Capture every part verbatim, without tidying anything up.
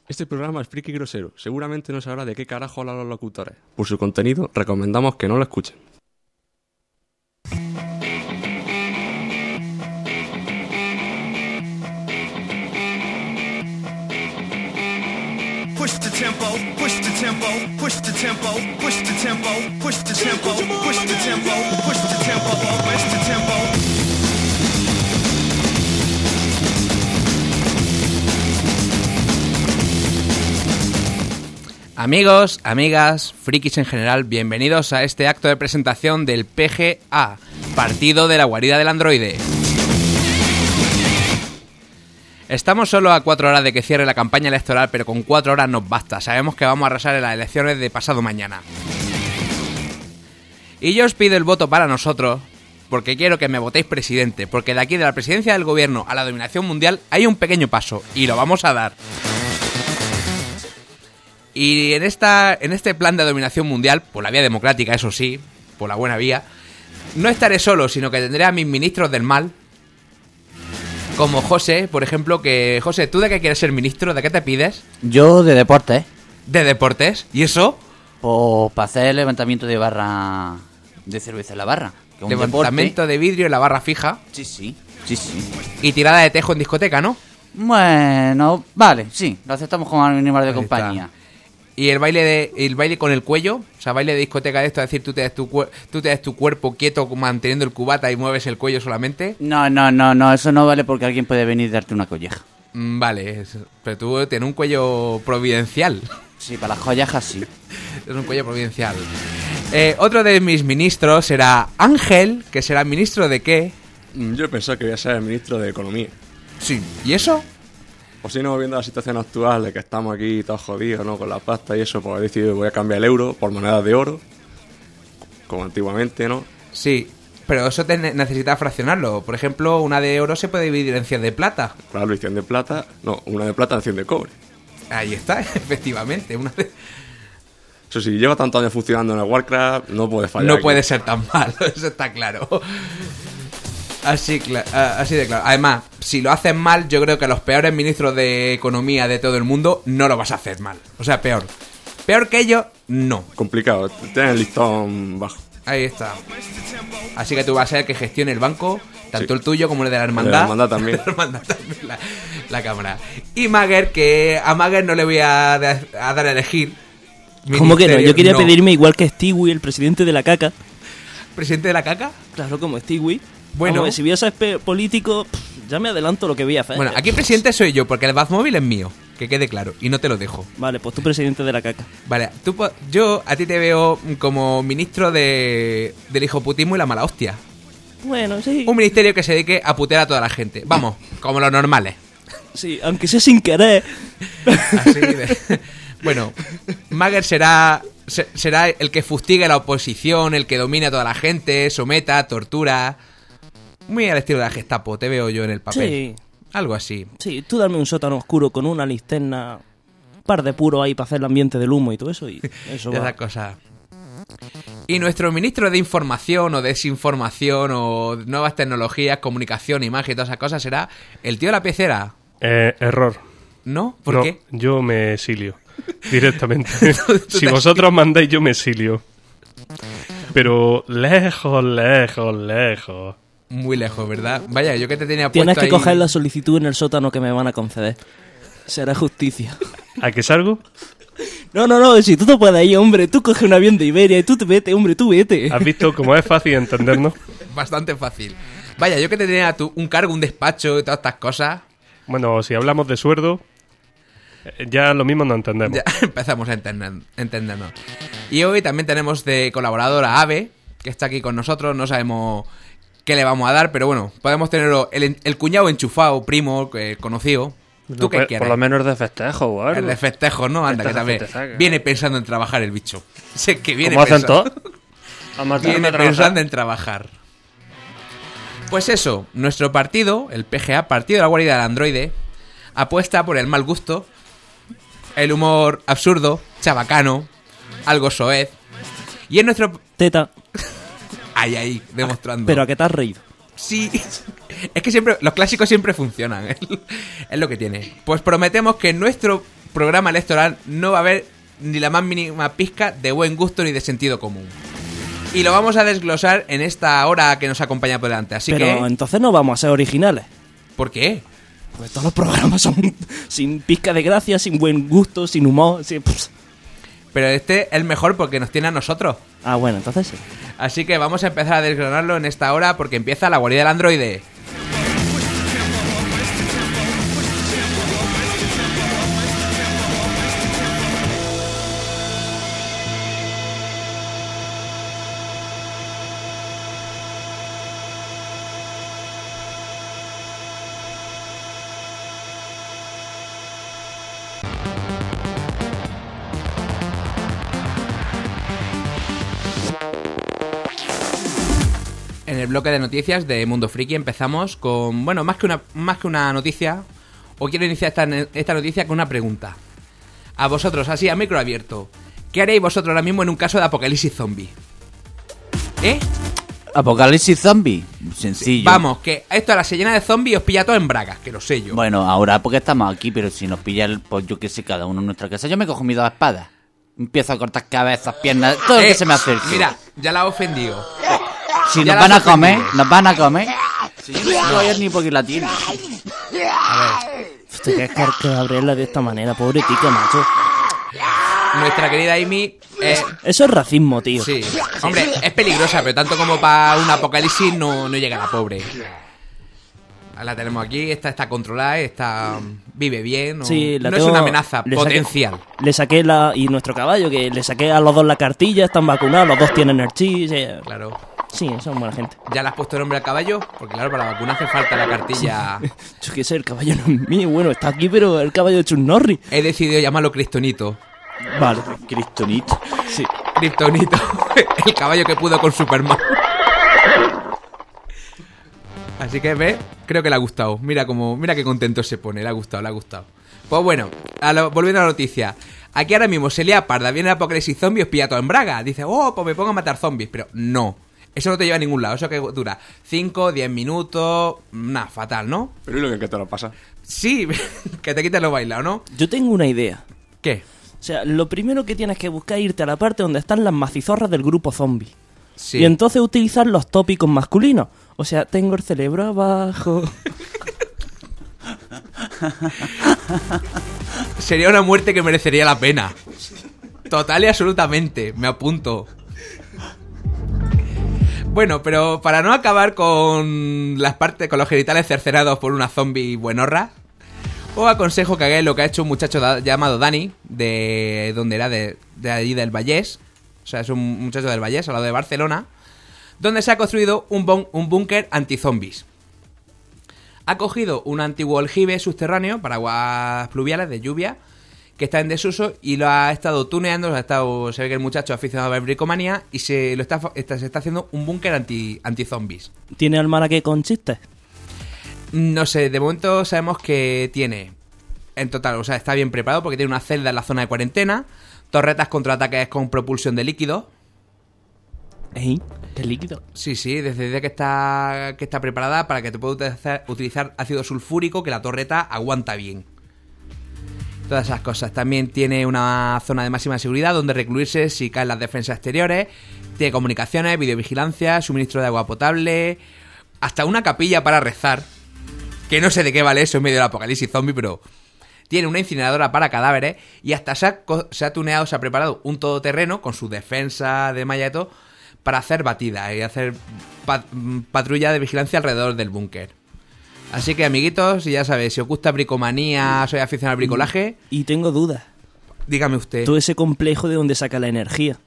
Este programa es friki grosero. Seguramente no sabrá de qué carajo hablan los locutores. Por su contenido, recomendamos que no lo escuchen. Push the tempo, push the tempo, push the tempo, push the tempo, push the tempo, push the tempo, push the tempo, push the tempo. Amigos, amigas, frikis en general, bienvenidos a este acto de presentación del P G A, Partido de la Guarida del Androide. Estamos solo a cuatro horas de que cierre la campaña electoral, pero con cuatro horas nos basta. Sabemos que vamos a arrasar en las elecciones de pasado mañana. Y yo os pido el voto para nosotros, porque quiero que me votéis presidente, porque de aquí de la presidencia del gobierno a la dominación mundial hay un pequeño paso, y lo vamos a dar. Y en esta en este plan de dominación mundial, por la vía democrática, eso sí, por la buena vía, no estaré solo, sino que tendré a mis ministros del mal, como José, por ejemplo, que... José, ¿tú de qué quieres ser ministro? ¿De qué te pides? Yo de deportes. ¿De deportes? ¿Y eso? Pues para hacer levantamiento de barra de cerveza en la barra. Que es un Levantamiento deporte. de vidrio en la barra fija. Sí, sí, sí, sí. Y tirada de tejo en discoteca, ¿no? Bueno, vale, sí, lo aceptamos como animal de Ahí compañía. está. Y el baile de el baile con el cuello, o sea, baile de discoteca de esto, es decir, tú te des tu, cuer- tú te des tu cuerpo quieto manteniendo el cubata y mueves el cuello solamente. No, no, no, no, eso no vale porque alguien puede venir y darte una colleja. Mm, Vale, es- pero tú tienes un cuello providencial. Sí, para las collejas sí. Es un cuello providencial. Eh, otro de mis ministros será Ángel, que será ministro de qué. Yo pensaba que iba a ser el ministro de Economía. Sí. ¿Y eso? O si no, viendo la situación actual de que estamos aquí todos jodidos, ¿no? Con la pasta y eso, pues he decidido que voy a cambiar el euro por monedas de oro, como antiguamente, ¿no? Sí, pero eso te ne- necesitas fraccionarlo. Por ejemplo, una de oro se puede dividir en cien de plata. Claro, y cien de plata, no, una de plata en cien de cobre. Ahí está, efectivamente. Una de... Eso sí, lleva tantos años funcionando en el Warcraft, no puede fallar. No aquí. puede ser tan malo, eso está claro. Así, cla- ah, así de claro. Además, si lo haces mal, yo creo que los peores ministros de economía de todo el mundo no lo vas a hacer mal. O sea, peor. Peor que ellos, no. Complicado, tienes el listón bajo. Ahí está. Así que tú vas a ser el que gestione el banco, tanto Sí. el tuyo como el de la hermandad. la hermandad también. La hermandad también, la, la cámara. Y Mager, que a Mager no le voy a, da- a dar a elegir. ¿Cómo que no? Ministerio, Yo quería no. pedirme igual que Stewie, el presidente de la caca. ¿Presidente de la caca? Claro, como Stewie. Bueno. Vamos, si voy a ser pe- político, pff, ya me adelanto lo que voy a hacer. Bueno, aquí presidente soy yo, porque el Bazmóvil es mío. Que quede claro, y no te lo dejo. Vale, pues tú presidente de la caca. Vale, tú, po- yo a ti te veo como ministro de, del hijoputismo y la mala hostia. Bueno, sí. Un ministerio que se dedique a putear a toda la gente. Vamos, como los normales. Sí, aunque sea sin querer. Así de... Bueno, Mager será, se- será el que fustigue a la oposición, el que domine a toda la gente, someta, tortura. Muy al estilo de la Gestapo, te veo yo en el papel. Sí, Algo así. sí, tú dame un sótano oscuro con una linterna, un par de puros ahí para hacer el ambiente del humo y todo eso, y eso De va. esas cosas. Y nuestro ministro de información o desinformación o nuevas tecnologías, comunicación, imagen y todas esas cosas será el tío de la pecera. Eh, error. ¿No? ¿Por no, qué? yo me exilio directamente. Tú Si te- vosotros mandáis, yo me exilio. Pero lejos, lejos, lejos. Muy lejos, ¿verdad? Vaya, yo que te tenía puesto Tienes que ahí- coger la solicitud en el sótano que me van a conceder. Será justicia. ¿A qué salgo? No, no, no, si tú te puedes ir, hombre, tú coge un avión de Iberia y tú te vete, hombre, tú vete. ¿Has visto cómo es fácil entendernos? Bastante fácil. Vaya, yo que te tenía tu- un cargo, un despacho y todas estas cosas. Bueno, si hablamos de sueldo, eh, ya lo mismo no entendemos. Ya empezamos a entender, entendernos. Y hoy también tenemos de colaboradora a Ave, que está aquí con nosotros. No sabemos qué le vamos a dar, pero bueno, podemos tenerlo el, el cuñado enchufado, primo, eh, conocido. ¿Tú No, qué por, quieres? por lo menos de festejo o algo. El de festejos, ¿no? Anda, que Festejo, también festejo. viene pensando en trabajar el bicho. Sé que viene ¿Cómo hacen pensando, todo? A matarme viene a trabajar. pensando en trabajar. Pues eso, nuestro partido, el P G A, Partido de la Guardia del Androide, apuesta por el mal gusto, el humor absurdo, chabacano, algo soez. Y en nuestro... Teta, Ahí, ahí, demostrando. pero ¿a qué te has reído? Sí, es que siempre los clásicos siempre funcionan, es lo que tiene. Pues prometemos que en nuestro programa electoral no va a haber ni la más mínima pizca de buen gusto ni de sentido común. Y lo vamos a desglosar en esta hora que nos acompaña por delante. Así Pero que... entonces no vamos a ser originales. ¿Por qué? Pues todos los programas son sin pizca de gracia, sin buen gusto, sin humor. Sin... Pero este es el mejor porque nos tiene a nosotros. Ah, bueno, entonces sí. Así que vamos a empezar a desgranarlo en esta hora porque empieza la guarida del androide. En el bloque de noticias de Mundo Friki empezamos con, bueno, más que una más que una noticia, o quiero iniciar esta, esta noticia con una pregunta. A vosotros, así a micro abierto, ¿qué haréis vosotros ahora mismo en un caso de apocalipsis zombie? ¿Eh? Apocalipsis zombie, sencillo. Vamos, que esto ahora se llena de zombies y os pilla todo en bragas, que lo sé yo. Bueno, ahora porque estamos aquí, pero si nos pilla el, pues yo que sé, cada uno en nuestra casa, yo me cojo mis dos espadas. Empiezo a cortar cabezas, piernas, todo lo Eh, que se me acerque. Mira, ya la he ofendido. si ya nos la van a has comer, ofendido. nos van a comer. Si yo no voy a ni porque la tiene. A ver, Usted que es que Gabriela de esta manera, pobre tica, macho. nuestra querida Amy, eh, Eso es racismo, tío. sí, hombre, es peligrosa, pero tanto como para un apocalipsis no, no llega la pobre. La tenemos aquí, esta está controlada, está vive bien, no, Sí, la no es tengo- una amenaza le saqué- potencial. Le saqué la... Y nuestro caballo, que le saqué a los dos la cartilla, están vacunados, los dos tienen el chip. Sí, Claro. sí, son buena gente. ¿Ya le has puesto nombre al caballo? Porque claro, para la vacuna hace falta la cartilla. Yo qué sé, el caballo no es mío. Bueno, está aquí, pero el caballo de Chuck Norris. He decidido llamarlo Cristonito. Vale. Cristonito. Sí. Kryptonito, el caballo que pudo con Superman. Así que ve, creo que le ha gustado. Mira como, mira qué contento se pone, le ha gustado, le ha gustado. Pues bueno, a lo- volviendo a la noticia. Aquí ahora mismo se lía parda, viene el apocalipsis zombie, os pilla todo en braga. Dice, oh, pues me pongo a matar zombies. Pero no, eso no te lleva a ningún lado. Eso que dura cinco, diez minutos, nada, fatal, ¿no? Pero ¿y lo que, que te lo pasa? Sí, que te quites lo bailado, ¿no? Yo tengo una idea. ¿Qué? O sea, lo primero que tienes que buscar es irte a la parte donde están las macizorras del grupo zombie. Sí. Y entonces utilizar los tópicos masculinos. O sea, tengo el cerebro abajo. Sería una muerte que merecería la pena. Total y absolutamente, me apunto. Bueno, pero para no acabar con las partes, con los genitales cercenados por una zombie buenorra, os aconsejo que hagáis lo que ha hecho un muchacho da- llamado Dani, de donde era, de, de allí del Vallés. O sea, es un muchacho del Vallés, al lado de Barcelona, donde se ha construido un, bon- un búnker anti-zombies. Ha cogido un antiguo aljibe subterráneo para aguas pluviales de lluvia que está en desuso y lo ha estado tuneando, lo ha estado, se ve que el muchacho es aficionado a la bricomanía y se lo está, está- se está haciendo un búnker anti, anti-zombies. ¿Tiene almanaque con chistes? No sé, de momento sabemos que tiene, en total, o sea, está bien preparado porque tiene una celda en la zona de cuarentena, torretas contra ataques con propulsión de líquido. ¿Eh? ¿Qué líquido? Sí, sí, desde desde que está que está preparada para que te pueda utilizar, utilizar ácido sulfúrico, que la torreta aguanta bien. Todas esas cosas. También tiene una zona de máxima seguridad donde recluirse si caen las defensas exteriores. Tiene comunicaciones, videovigilancia, suministro de agua potable, hasta una capilla para rezar. Que no sé de qué vale eso en medio del apocalipsis zombie, pero tiene una incineradora para cadáveres y hasta se ha, co- se ha tuneado, se ha preparado un todoterreno con su defensa de malla y todo para hacer batidas y hacer pa- patrulla de vigilancia alrededor del búnker. Así que, amiguitos, ya sabéis, si os gusta bricomanía, soy aficionado al bricolaje, Y tengo dudas. dígame usted. Todo ese complejo de donde saca la energía.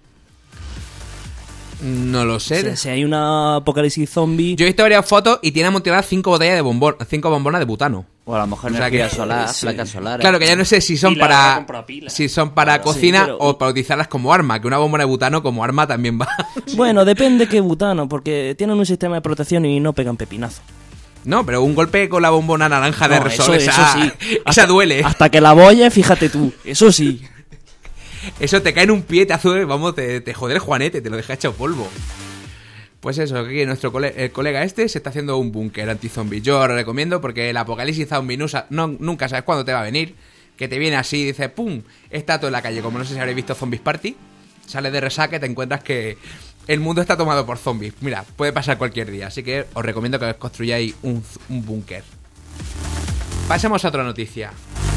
No lo O sé. sea, si hay una apocalipsis zombie... Yo he visto varias fotos y tiene amontonadas cinco botellas de bombón, cinco bombonas de butano. O a lo mejor O sea energía que- solar, sí. placas solares. Claro que ya no sé si son Pila, habrá para comprado pila. si son para Claro, sí, cocina pero- o para utilizarlas como arma, que una bombona de butano como arma también va. Bueno, depende qué butano, porque tienen un sistema de protección y no pegan pepinazo. No, pero un golpe con la bombona naranja de No, Resol, eso- esa, eso sí. esa Hasta- duele. Hasta que la bolle, fíjate tú. Eso sí. Eso te cae en un pie, te hace, vamos, te, te jode el juanete, te lo deja hecho polvo. Pues eso, aquí nuestro cole- el colega este se está haciendo un búnker anti-zombie. Yo os lo recomiendo porque el apocalipsis zombie no, sa- no- nunca sabes cuándo te va a venir. que te viene así y dices, ¡pum! Está todo en la calle. Como no sé si habréis visto Zombies Party, sales de resaca y te encuentras que el mundo está tomado por zombies. Mira, puede pasar cualquier día, así que os recomiendo que os construyáis un, un búnker. Pasemos a otra noticia.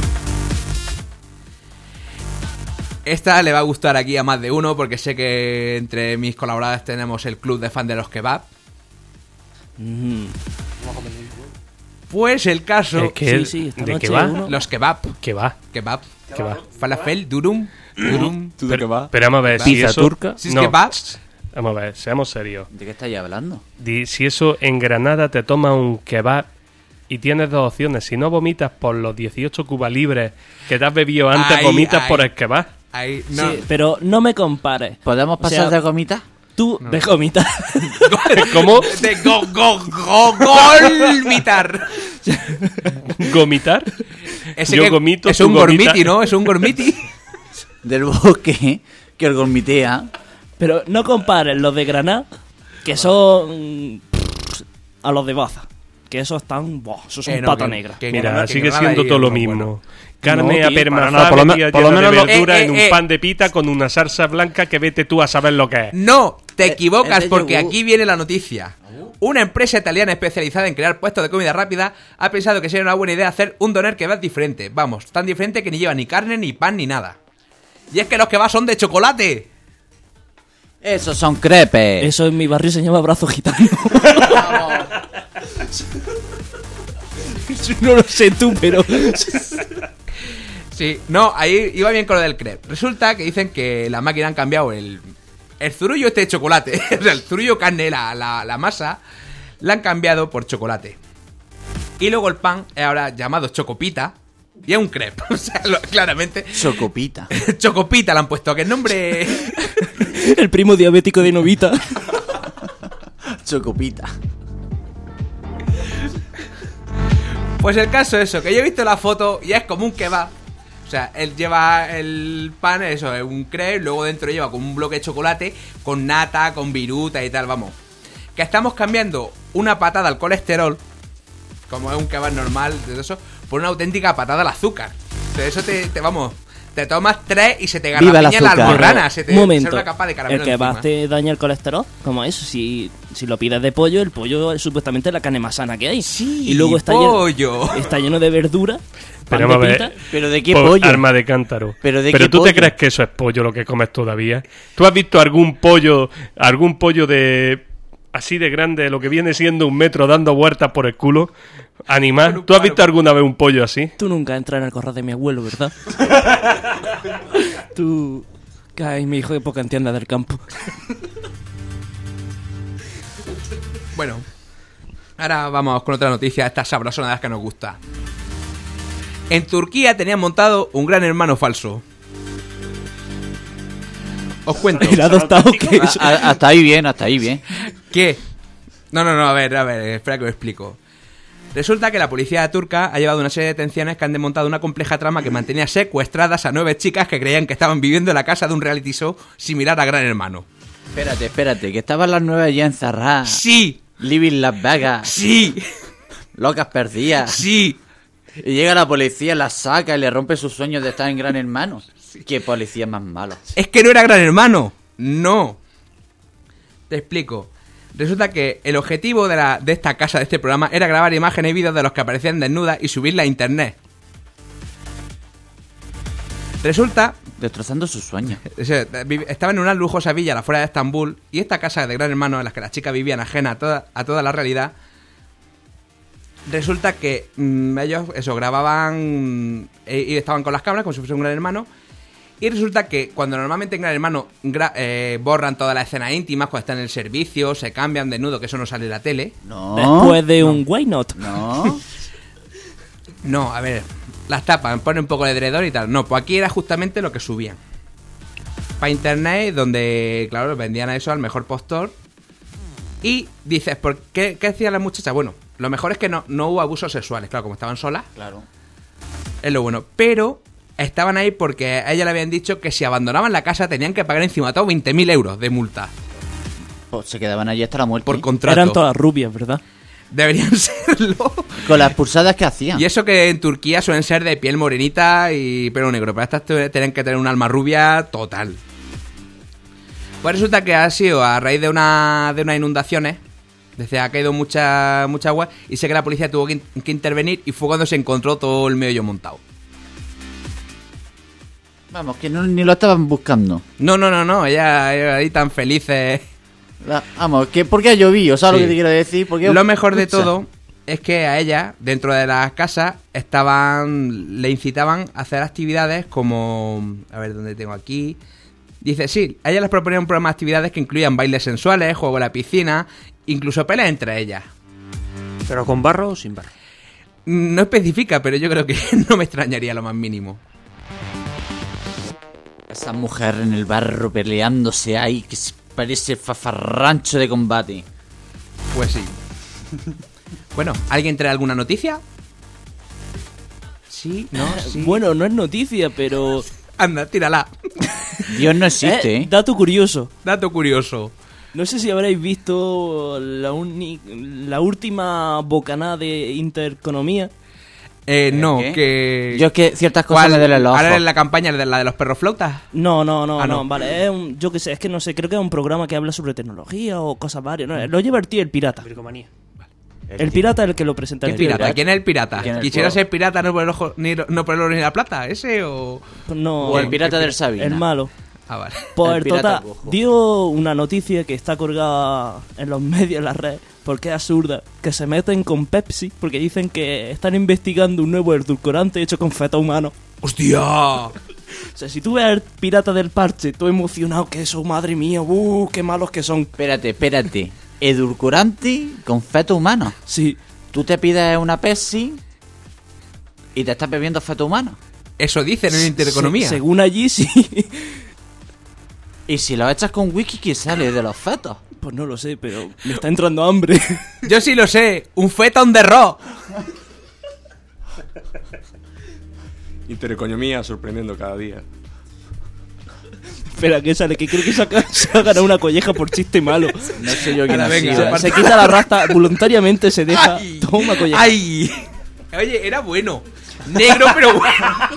Esta le va a gustar aquí a más de uno, porque sé que entre mis colaboradores tenemos el club de fan de los kebab. Mm. Pues el caso... Es que Sí, sí, esta ¿de noche qué va? uno- Los kebab. ¿Qué va? Kebab. ¿Qué va? Falafel, durum, durum. ¿Tú de qué vas? Pero vamos a ver, si Pizza eso... turca. Si es No, kebab. vamos a ver, seamos serios. ¿De qué estáis hablando? Di- Si eso en Granada te toma un kebab y tienes dos opciones. Si no vomitas por los dieciocho cubas libres que te has bebido antes, Ay, vomitas ay. por el kebab. Ahí, no. Sí, pero no me compares. ¿Podemos O pasar sea, de gomita? Tú de gomita. ¿Cómo? De go, go, go, golmitar. ¿Gomitar? Ese Yo que- gomito, es tú un gomitas. gormiti, ¿no? Es un gormiti. Del bosque que el gomitea. Pero no compares los de Granada, que son pff, a los de Baza. Que esos están... Buah, esos son Eh, no, pata que- negra. que en Mira, Granada- que en sigue Granada siendo hay todo lo uno mismo. bueno. Carne No, a tío, para permazar, nada, por lo me- metida por lo llena de menos lo- verdura Eh, en un eh, pan de pita con una salsa blanca que vete tú a saber lo que es. No, te Eh, equivocas es de porque yogur. aquí viene la noticia. Una empresa italiana especializada en crear puestos de comida rápida ha pensado que sería una buena idea hacer un doner kebab diferente. Vamos, tan diferente que ni lleva ni carne, ni pan, ni nada. Y es que los kebabs son de chocolate. Esos son crepes. Eso en mi barrio se llama brazo gitano. No lo sé tú, pero... Sí, no, ahí iba bien con lo del crepe. Resulta que dicen que la máquina han cambiado el, el zurullo este de chocolate. O sea, el zurullo carne, la, la, la masa, la han cambiado por chocolate. Y luego el pan es ahora llamado chocopita y es un crepe. O sea, lo- claramente... Chocopita. Chocopita le han puesto, que el nombre... El primo diabético de Novita. Chocopita. Pues el caso es eso, que yo he visto la foto y es como un kebab. O sea, él lleva el pan, eso, es un crepe, luego dentro lleva como un bloque de chocolate, con nata, con viruta y tal, vamos. Que estamos cambiando una patada al colesterol, como es un kebab normal, de eso, por una auténtica patada al azúcar. O sea, eso te, te vamos, te tomas tres y se te Viva el garrapiña la azúcar. almorrana, se te Un momento. sale una capa de caramelo El que encima. va te daña el colesterol. ¿Cómo es? Si, si lo pides de pollo, el pollo es supuestamente la carne más sana que hay. Sí, y luego está pollo. lleno, está lleno de verdura. Pan Pero de vamos a pita. ver. ¿Pero de qué Po- pollo? Arma de cántaro. ¿Pero de qué tú te pollo? crees que eso es pollo lo que comes todavía? ¿Tú has visto algún pollo, algún pollo de así de grande, lo que viene siendo un metro dando vueltas por el culo? Animal. ¿Tú has visto alguna vez un pollo así? Tú nunca entras en el corral de mi abuelo, ¿verdad? Tú... Ay, mi hijo, que poco entiende del campo. Bueno, ahora vamos con otra noticia, esta sabrosona de las que nos gusta. En Turquía tenían montado un gran hermano falso. Os cuento. ¿El adoptado que es? A- a- hasta ahí bien, hasta ahí bien. ¿Qué? No, no, no, a ver, a ver, espera que os explico. Resulta que la policía turca ha llevado una serie de detenciones que han desmontado una compleja trama que mantenía secuestradas a nueve chicas que creían que estaban viviendo en la casa de un reality show similar a Gran Hermano. Espérate, espérate, que estaban las nueve ya encerradas. ¡Sí! Living Las Vegas. ¡Sí! Locas perdidas. ¡Sí! Y llega la policía, las saca y le rompe sus sueños de estar en Gran Hermano. Qué policía más malo. Es que no era Gran Hermano. No. Te explico. Resulta que el objetivo de, la, de esta casa, de este programa, era grabar imágenes y vídeos de los que aparecían desnudas y subirla a internet. Resulta... Destrozando sus sueños. o sea, vi- estaba en una lujosa villa a la afuera de Estambul y esta casa de Gran Hermano en la que las chicas vivían ajena a toda, a toda la realidad. Resulta que mm, ellos, eso, grababan e- y estaban con las cámaras como si fuese un Gran Hermano. Y resulta que cuando normalmente en Gran Hermano gra- eh, borran todas las escenas íntimas, cuando están en el servicio, se cambian desnudo, que eso no sale en la tele. No. Después de un why not. No. No, a ver, las tapan, ponen un poco de edredón y tal. No, pues aquí era justamente lo que subían. Para internet, donde, claro, vendían a eso al mejor postor. Y dices, ¿por qué, qué hacían las muchachas? Bueno, lo mejor es que no, no hubo abusos sexuales, claro, como estaban solas, Claro. es lo bueno. Pero estaban ahí porque a ella le habían dicho que si abandonaban la casa tenían que pagar encima todo veinte mil euros de multa Pues se quedaban allí hasta la muerte. por contrato. Eran todas rubias, ¿verdad? Deberían serlo. Con las pulsadas que hacían. Y eso que en Turquía suelen ser de piel morenita y pelo negro, pero estas te- tienen que tener un alma rubia total. Pues resulta que ha sido a raíz de una de unas inundaciones. Desde ha caído mucha mucha agua y sé que la policía tuvo que, in- que intervenir y fue cuando se encontró todo el meollo montado. Vamos, que no, ni lo estaban buscando. No, no, no, no, ella, ella ahí tan felices. La- vamos, que ¿por qué ha llovido? ¿Sabes Sí. lo que te quiero decir? Porque, Lo mejor de escucha, todo es que a ella, dentro de las casas, estaban, le incitaban a hacer actividades como, a ver dónde tengo aquí. Dice, sí, a ella les proponía un programa de actividades que incluían bailes sensuales, juego en la piscina, incluso peleas entre ellas. ¿Pero con barro o sin barro? No especifica, pero yo creo que no me extrañaría lo más mínimo. Esa mujer en el barro peleándose ahí, que se parece fafarrancho de combate. Pues sí. Bueno, ¿alguien trae alguna noticia? Sí, no, sí. Bueno, no es noticia, pero... Anda, tírala. Dios no existe, ¿eh? Dato curioso. Dato curioso. No sé si habréis visto la, uni- la última bocanada de Intereconomía. Eh, no, ¿Qué? que... Yo es que ciertas cosas ¿Cuál? me duelen los ojos. Ahora en la campaña de la de los perros flautas. No, no, no, Ah, no, no. vale, es un, yo qué sé, es que no sé, creo que es un programa que habla sobre tecnología o cosas varias. No, lo lleva el tío, el pirata. Bricomanía. El pirata es el que lo presenta. ¿Qué el tío. pirata? ¿Quién es el pirata? ¿Quién es el ¿Quisiera juego? ser pirata no por el ojo ni no por el oro ni la plata? ¿Ese o...? No, O el pirata del Sabina. el malo. Ah, vale. Pues El el pirata Tota cojo. dio una noticia que está colgada en los medios, en las redes, porque es absurda, que se meten con Pepsi porque dicen que están investigando un nuevo edulcorante hecho con feta humano. ¡Hostia! O sea, si tú ves al pirata del parche, todo emocionado, que eso, madre mía, uh, qué malos que son. Espérate, espérate. Edulcorante con feto humano. Sí, Tú te pides una Pepsi y te estás bebiendo feto humano. Eso dicen en Intereconomía. se- según allí sí. Y si lo echas con whisky, ¿qué sale de los fetos? Pues no lo sé, pero me está entrando hambre. Yo sí lo sé. Un feta on the rock. Intereconomía sorprendiendo cada día. Espera, que sale, que creo que saca, se ha ganado una colleja por chiste malo. No sé yo quién Ahora, ha venga, sido. O sea, aparte- se quita la rasta, voluntariamente se deja. ¡Ay! Toma colleja. ¡Ay! Oye, era bueno. Negro, pero bueno.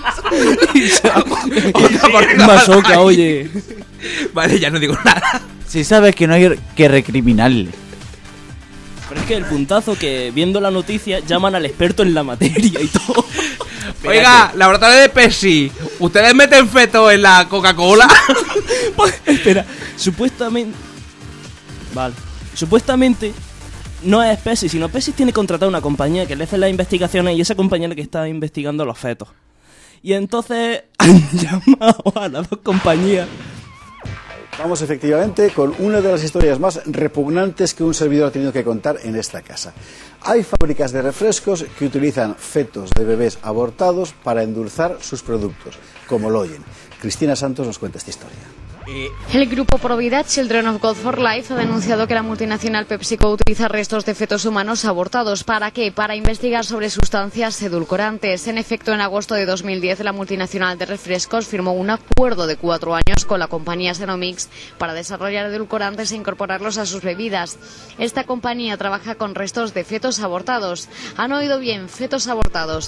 Otra por la Masoca, pantalla. oye. Vale, ya no digo nada. Si sabes que no hay que recriminarle. Pero es que el puntazo que viendo la noticia llaman al experto en la materia y todo. Oiga, laboratorio de Pepsi. ¿Ustedes meten feto en la Coca-Cola? Espera, supuestamente. Vale. Supuestamente no es Pepsi, sino Pepsi tiene contratado una compañía que le hace las investigaciones y esa compañía es la que está investigando los fetos. Y entonces han llamado a las dos compañías. Vamos efectivamente con una de las historias más repugnantes que un servidor ha tenido que contar en esta casa. Hay fábricas de refrescos que utilizan fetos de bebés abortados para endulzar sus productos, como lo oyen. Cristina Santos nos cuenta esta historia. El grupo Provida Children of God for Life ha denunciado que la multinacional PepsiCo utiliza restos de fetos humanos abortados. ¿Para qué? Para investigar sobre sustancias edulcorantes. En efecto, en agosto de dos mil diez, la multinacional de refrescos firmó un acuerdo de cuatro años con la compañía Xenomix para desarrollar edulcorantes e incorporarlos a sus bebidas. Esta compañía trabaja con restos de fetos abortados. ¿Han oído bien? Fetos abortados.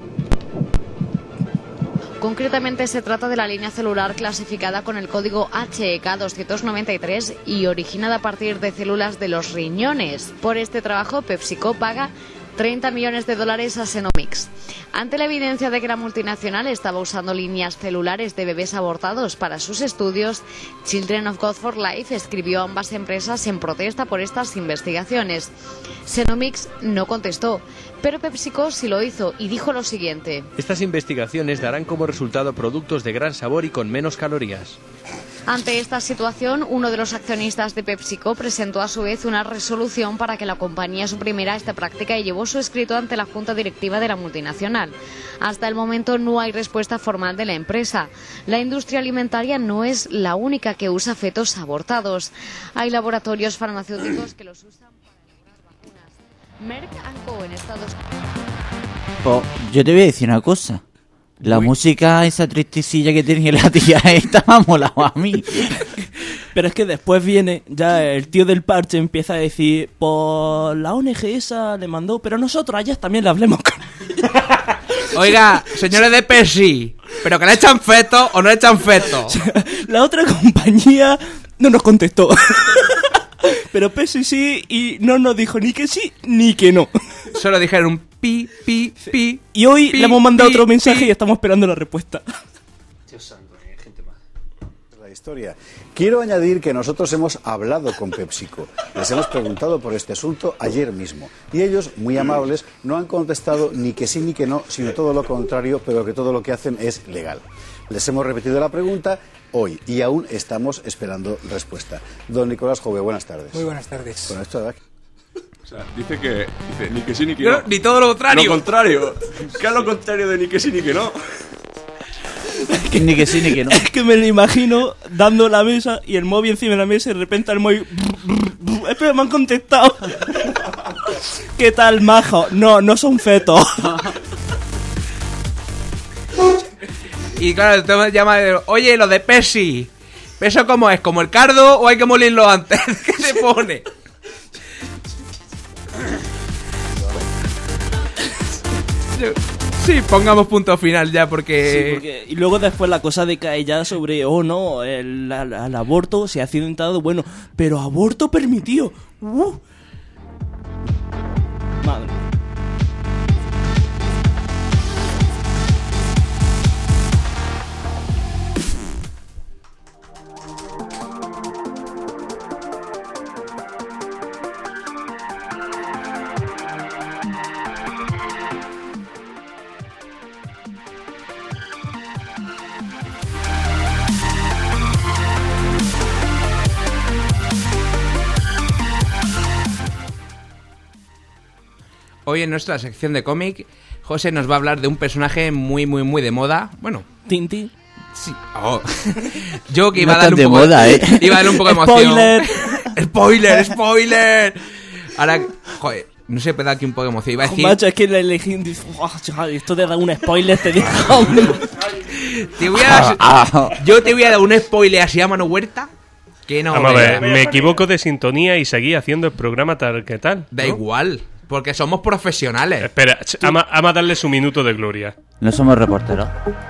Concretamente se trata de la línea celular clasificada con el código H E K doscientos noventa y tres y originada a partir de células de los riñones. Por este trabajo, PepsiCo paga treinta millones de dólares a Xenomix. Ante la evidencia de que la multinacional estaba usando líneas celulares de bebés abortados para sus estudios, Children of God for Life escribió a ambas empresas en protesta por estas investigaciones. Xenomix no contestó, pero PepsiCo sí lo hizo y dijo lo siguiente. Estas investigaciones darán como resultado productos de gran sabor y con menos calorías. Ante esta situación, uno de los accionistas de PepsiCo presentó a su vez una resolución para que la compañía suprimiera esta práctica y llevó su escrito ante la junta directiva de la multinacional. Hasta el momento no hay respuesta formal de la empresa. La industria alimentaria no es la única que usa fetos abortados. Hay laboratorios farmacéuticos que los usan para elaborar vacunas. Merck and Co en Estados Unidos. Pues, yo te voy a decir una cosa. La Uy. música, esa tristecilla que tiene la tía esta, me ha molado a mí. Pero es que después viene, ya el tío del parche empieza a decir, pues la O N G esa le mandó, pero nosotros allá también le hablemos con ella. Oiga, señores de Pepsi, ¿pero que le echan feto o no le echan feto? La otra compañía no nos contestó. Pero Pepsi sí, y no nos dijo ni que sí ni que no. Solo dijeron un pi, pi, pi. Y hoy pi, le hemos mandado pi, otro mensaje pi. y estamos esperando la respuesta. Dios santo, hay gente más. La historia. Quiero añadir que nosotros hemos hablado con PepsiCo. Les hemos preguntado por este asunto ayer mismo. Y ellos, muy amables, no han contestado ni que sí ni que no, sino todo lo contrario, pero que todo lo que hacen es legal. Les hemos repetido la pregunta hoy y aún estamos esperando respuesta. Don Nicolás Jove, buenas tardes. Muy buenas tardes. Bueno, esto de aquí. O sea, dice que dice ni que sí ni que No, no. ni todo lo contrario. Lo contrario. ¿Qué es lo contrario de ni que sí ni que no? Ni que sí, ni que no. Es que me lo imagino dando la mesa y el móvil encima de la mesa y de repente el móvil... Espera, me han contestado. ¿Qué tal, majo? No, no son fetos. Y claro, te llama de, oye, lo de Pepsi, ¿eso cómo es? ¿Como el cardo o hay que molirlo antes? ¿Qué se pone? Sí, pongamos punto final ya porque... Sí, porque... Y luego después la cosa decae ya sobre, oh no, el, el, el aborto se ha accidentado, bueno, pero aborto permitido. Uh. Madre. Hoy en nuestra sección de cómic, José nos va a hablar de un personaje muy, muy, muy de moda. Bueno, Tinti. sí. Oh. Yo que iba No a darle tan un de poco moda, ¿eh? Iba a darle un poco de emoción. Spoiler. Spoiler, spoiler. Ahora, joder, no sé, puede dar aquí un poco de emoción. Iba a decir, Macho, es que le elegí. Oh, chaval, esto de dar un spoiler te deja un... te voy a dar, yo te voy a dar un spoiler así a mano huerta. Que no. Vamos a ver, me- me equivoco de sintonía y seguí haciendo el programa tal que tal. Da ¿no? igual, porque somos profesionales. Espera, ch- ama, ama darle su minuto de gloria. No somos reporteros.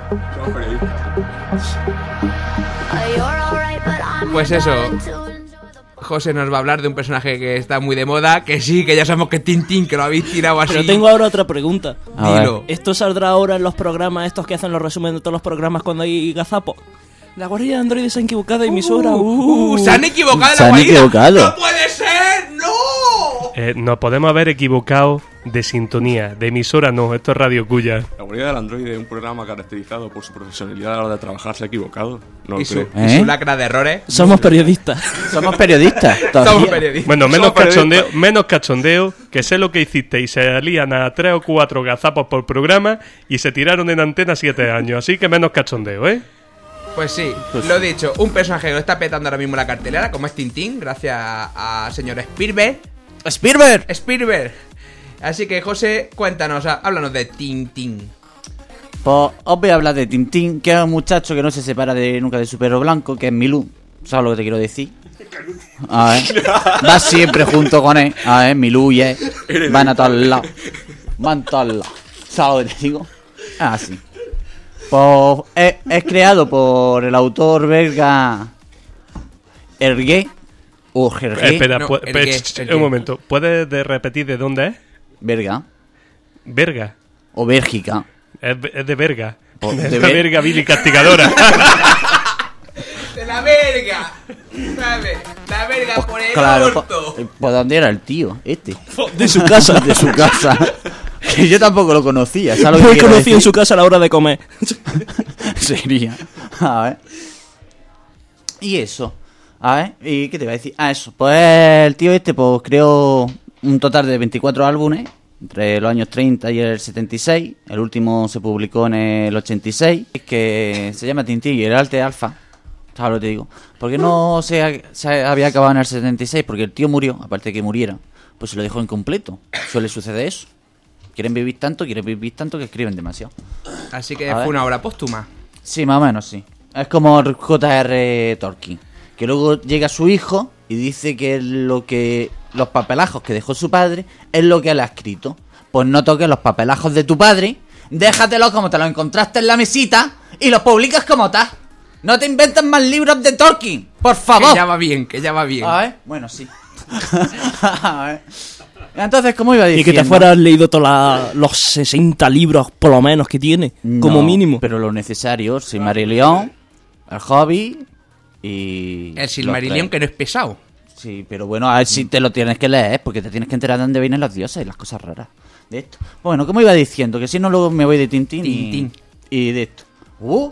Pues eso, José nos va a hablar de un personaje que está muy de moda, que sí, que ya sabemos que Tintín, que lo habéis tirado así. Pero tengo ahora otra pregunta. A ver. Dilo. ¿Esto saldrá ahora en los programas estos que hacen los resúmenes de todos los programas cuando hay gazapos? La guardia de androides se ha equivocado de emisora. Uh, Uh, se han equivocado de Se la han guarida. equivocado. ¡No puede ser! ¡No! Eh, nos podemos haber equivocado de sintonía, de emisora no, esto es Radio Cuya. La guardia del androide es un programa caracterizado por su profesionalidad a la hora de trabajar. Se ha equivocado. No Y lo su, creo. y su ¿Eh? lacra de errores. Somos periodistas. Somos periodistas. Somos todavía. periodistas. Bueno, menos Somos periodistas. cachondeo, menos cachondeo, que sé lo que hiciste y se alían a tres o cuatro gazapos por programa y se tiraron en antena siete años, así que menos cachondeo, ¿eh? Pues sí, lo dicho, un personaje que lo está petando ahora mismo en la cartelera, como es Tintín, gracias a, a señor Spielberg. ¡Spielberg! Spielberg. Así que, José, cuéntanos, há- háblanos de Tintín. Pues os voy a hablar de Tintín, que es un muchacho que no se separa de nunca de su perro blanco, que es Milú. ¿Sabes lo que te quiero decir? A ver. Va siempre junto con él. A ver, Milú y él van a todos lados. Van a todos lados. ¿Sabes lo que te digo? Ah, sí. Pues es, es creado por el autor belga Hergé o Hergé. Eh, espera, No, pu- el pe- qué, ch- el un qué. momento, ¿puedes de repetir de dónde es? Verga Verga. o Bélgica. Es, es de verga. O Es de la ver- verga Billy castigadora. ¡De la verga! ¿Sabes? La verga por el Claro, orto. ¿por pues ¿dónde era el tío? Este. De su casa. De su casa. Que yo tampoco lo conocía. ¿Sabes lo que Muy quiero conocido en decir? su casa a la hora de comer. Sería. A ver. Y eso. A ver, ¿y qué te iba a decir? Ah, eso. Pues el tío este pues creó un total de veinticuatro álbumes entre los años treinta y el setenta y seis. El último se publicó en el ochenta y seis. Es que se llama Tintín y el arte alfa. ¿Sabes lo que te digo? Porque no se, ha- se había acabado en el setenta y seis, porque el tío murió, aparte de que muriera, pues se lo dejó incompleto. Suele suceder eso. Quieren vivir tanto, quieren vivir tanto que escriben demasiado. Así que A fue ver. una obra póstuma. Sí, más o menos, sí. Es como J R Tolkien. que luego llega su hijo y dice que lo que los papelajos que dejó su padre es lo que él ha escrito. Pues no toques los papelajos de tu padre, déjatelos como te los encontraste en la mesita y los publicas como tal. No te inventes más libros de Tolkien, por favor. Que ya va bien, que ya va bien. A ver, bueno, sí. A ver. Entonces, ¿cómo iba diciendo? Y que te fueras leído todos la- los sesenta libros, por lo menos, que tiene, como No, mínimo. pero lo necesario, Silmarillion, el Hobbit y... El los Silmarillion tres. que no es pesado. Sí, pero bueno, a ver si te lo tienes que leer, porque te tienes que enterar de dónde vienen los dioses y las cosas raras de esto. Bueno, como iba diciendo, que si no luego me voy de Tintín y, Tintín. y de esto. Uh,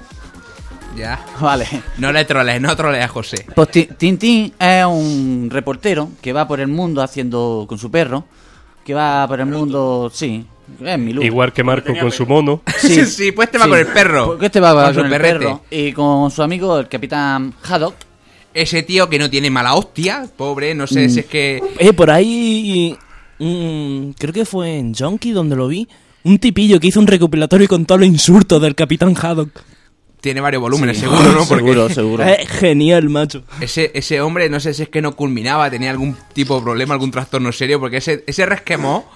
Ya. vale. No le trolees, no trolees a José. Pues Ti- Tintín es un reportero que va por el mundo haciendo con su perro, que va por el mundo, sí, es mi luz. Igual que Marco con su mono. Sí, sí, pues este va con el perro. Porque este va Con con, su el perrete. perro y con su amigo el capitán Haddock. Ese tío que no tiene mala hostia, pobre, no sé Mm. si es que... Eh, por ahí. mm, creo que fue en Junkie donde lo vi. Un tipillo que hizo un recopilatorio con todos los insultos del Capitán Haddock. Tiene varios volúmenes, Sí. seguro, ¿no? Porque Seguro, seguro. Es genial, macho. Ese, ese hombre, no sé si es que no culminaba, tenía algún tipo de problema, algún trastorno serio, porque ese, ese resquemó...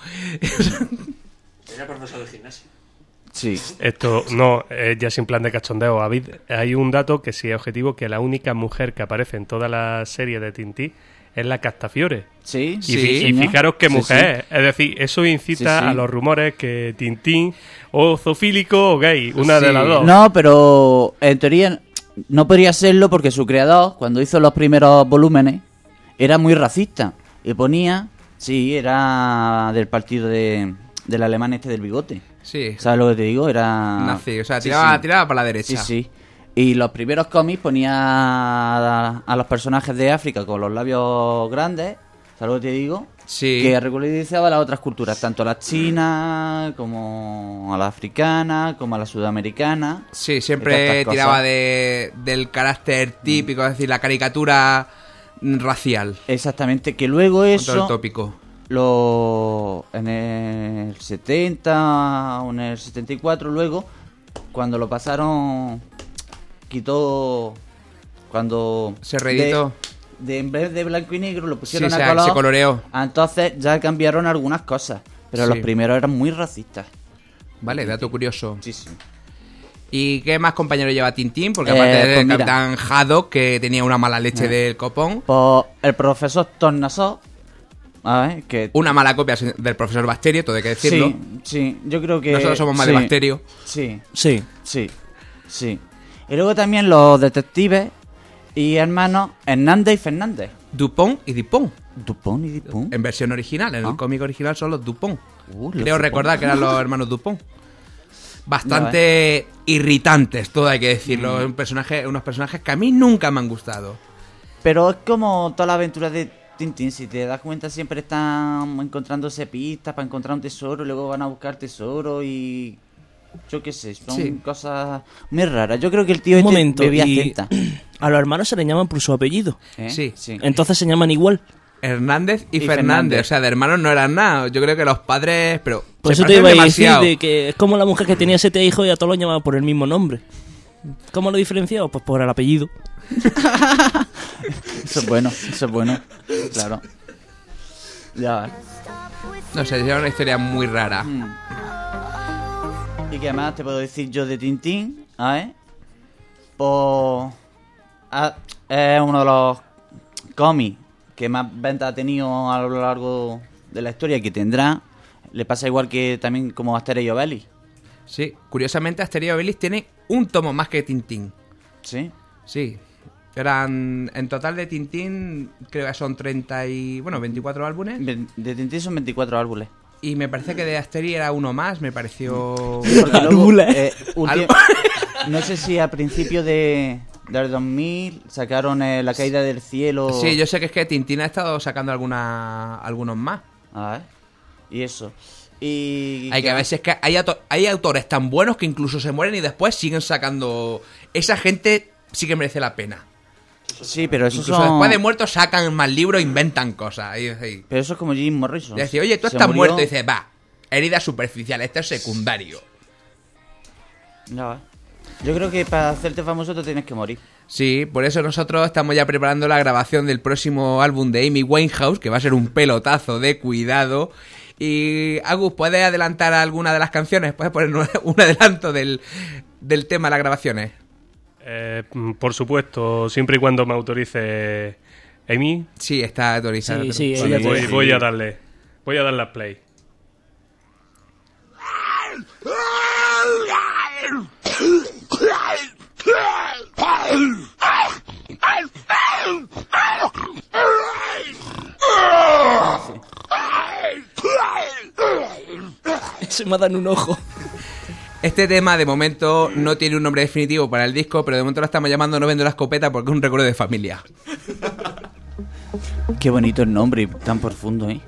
Era profesor de gimnasia. Sí. Esto no, eh, ya sin plan de cachondeo, David. Hay un dato que sí es objetivo, que la única mujer que aparece en toda la serie de Tintín es la Castafiore. Sí, Y, Sí, fi- y señor. fijaros qué Sí, mujer es. Es decir, eso incita Sí, sí. a los rumores que Tintín o zoofílico o gay, una Sí. de las dos. No, pero en teoría no podría serlo porque su creador, cuando hizo los primeros volúmenes, era muy racista. Y ponía, sí, era del partido de, del alemán este del bigote. Sí, ¿Sabes lo que te digo? Era... nazi, o sea, Sí, tiraba, sí. tiraba para la Sí, derecha. sí. Y los primeros cómics ponía a, a los personajes de África con los labios grandes, ¿sabes lo que te digo? Sí. Que ridiculizaba a las otras culturas, tanto a la china, como a la africana, como a la sudamericana. Sí, y todas siempre estas tiraba cosas. de, del carácter típico, es decir, la caricatura mm, racial. Exactamente, que luego Con todo el eso, tópico. lo en el setenta o en el setenta y cuatro, luego, cuando lo pasaron, quitó, cuando... Se reeditó. De, de- en vez de blanco y negro lo Sí, pusieron se, a color. se coloreó. Ah, entonces ya cambiaron algunas cosas, pero Sí. los primeros eran muy racistas. Vale, dato curioso. Sí, sí. ¿Y qué más compañero lleva Tintín? Porque Eh, aparte del pues mira. Capitán Haddock, que tenía una mala leche Eh. del copón, Pues el profesor Tornasol, a ver, que... una mala copia del profesor Bacterio, todo hay que decirlo. Sí, sí, yo creo que... Nosotros somos más de sí, Bacterio. Sí, Sí. sí, sí. Y luego también los detectives y hermanos Hernández y Fernández. Dupont y Dupont. Dupont y Dupont. En versión original, en Ah. el cómic original son los Dupont. Uh, los Creo Dupont. recordar que eran los hermanos Dupont. Bastante irritantes, todo hay que decirlo. Mm. Un personaje, unos personajes que a mí nunca me han gustado. Pero es como todas las aventuras de Tintín, si te das cuenta siempre están encontrándose pistas para encontrar un tesoro y luego van a buscar tesoro y... Yo qué sé, son Sí. cosas muy raras. Yo creo que el tío Un este momento. bebía Y centa. a los hermanos se le llaman por su apellido. ¿eh? Sí. sí. Entonces se llaman igual. Hernández y, Y Fernández. Fernández. O sea, de hermanos no eran nada. Yo creo que los padres... Pero Por se eso te iba a parecen decir demasiado. de que es como la mujer que tenía siete hijos y a todos los llamaba por el mismo nombre. ¿Cómo lo diferenciaba? Pues por el apellido. Eso es bueno, eso es bueno. Claro. Ya ves. No sé, es una historia muy rara. Mm. Y que además te puedo decir yo de Tintín, a ver. Pues. ah, es uno de los cómics que más ventas ha tenido a lo largo de la historia y que tendrá. Le pasa igual que también como Asterix y Obelix. Sí, curiosamente Asterix y Obelix tiene un tomo más que Tintín. ¿Sí? Sí. Eran, en total de Tintín, creo que son treinta y, bueno, veinticuatro álbumes. Ve- De Tintín son veinticuatro álbumes. Y me parece que de Asterix era uno más, me pareció... Porque luego, Álbumes. eh, ulti- Algo- no sé si a principio de, del dos mil sacaron eh, La caída del cielo. Sí, yo sé que es que Tintín ha estado sacando alguna, algunos más. A ver. Y eso. Y. Hay que ver si es que hay, auto- hay autores tan buenos que incluso se mueren y después siguen sacando... Esa gente sí que merece la pena. Sí, pero eso Incluso son. después de muertos sacan más libros e inventan cosas. Y, y- Pero eso es como Jim Morrison. y decir, oye, tú Se estás murió- muerto. Y dices, va, herida superficial, esto es secundario. Ya ves. Yo creo que para hacerte famoso te tienes que morir. Sí, por eso nosotros estamos ya preparando la grabación del próximo álbum de Amy Winehouse, que va a ser un pelotazo de cuidado. Y, Agus, ¿puedes adelantar alguna de las canciones? ¿Puedes poner un adelanto del, del tema de las grabaciones? Eh, por supuesto, siempre y cuando me autorice Amy. Sí, está autorizado. Sí, sí, Vale, ella voy, te- voy a darle. Voy a darle a play. Se me ha dado un ojo. Este tema, de momento, no tiene un nombre definitivo para el disco, pero de momento lo estamos llamando No Vendo la Escopeta porque es un recuerdo de familia. Qué bonito el nombre y tan profundo, ¿eh?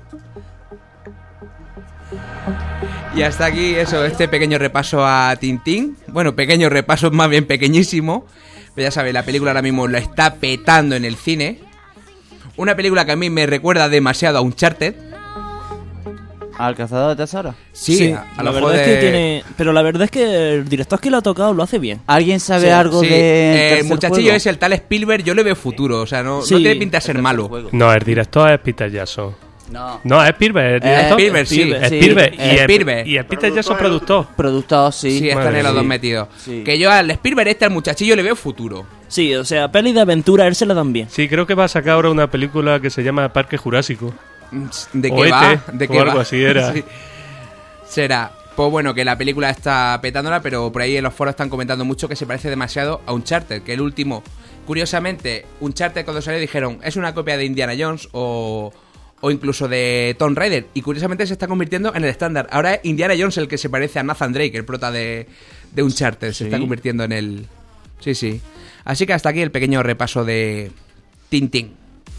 Y hasta aquí, eso, este pequeño repaso a Tintín. Bueno, pequeño repaso, más bien pequeñísimo. Pero ya sabéis, la película ahora mismo la está petando en el cine. Una película que a mí me recuerda demasiado a Uncharted. ¿Al cazador de tesoros? Sí, a, a la lo verdad mejor es que de- tiene... Pero la verdad es que el director que lo ha tocado lo hace bien. ¿Alguien sabe Sí, algo Sí, de eh, el tercer muchachillo juego? ese, el tal Spielberg, yo le veo futuro. O sea, no, Sí, no tiene pinta de ser tercer malo. juego. No, el director es Peter Jackson. No. No, es Spielberg. El Eh, director. Spielberg, sí. Spielberg, sí. Spielberg. Eh, y, Spielberg. El, y el Peter Jackson productor. Productor, sí. Sí, están Madre en los mía. dos metidos. Sí. Que yo al Spielberg este, al muchachillo, le veo futuro. Sí, o sea, peli de aventura, a él se la dan bien. Sí, creo que va a sacar ahora una película que se llama Parque Jurásico. ¿De O qué E T, va? ¿De o qué algo va? así era. Sí. Será. Pues bueno, que la película está petándola, pero por ahí en los foros están comentando mucho que se parece demasiado a Uncharted, que el último, curiosamente, Uncharted cuando salió dijeron, es una copia de Indiana Jones o, o incluso de Tomb Raider, y curiosamente se está convirtiendo en el estándar. Ahora es Indiana Jones el que se parece a Nathan Drake, el prota de, de Uncharted, se Sí. está convirtiendo en el... Sí, sí. Así que hasta aquí el pequeño repaso de Tintín.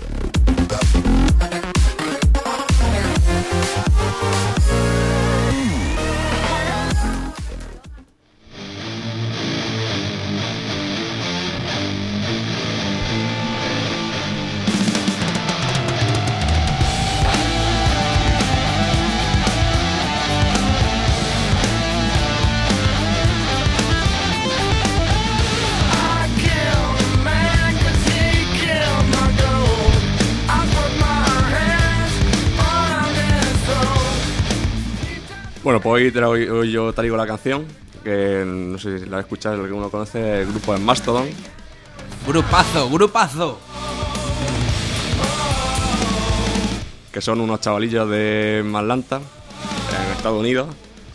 Bueno, pues hoy, traigo, hoy yo traigo la canción, que no sé si la escucháis, lo que uno conoce, el grupo de Mastodon, Grupazo, grupazo. que son unos chavalillos de Atlanta, en Estados Unidos.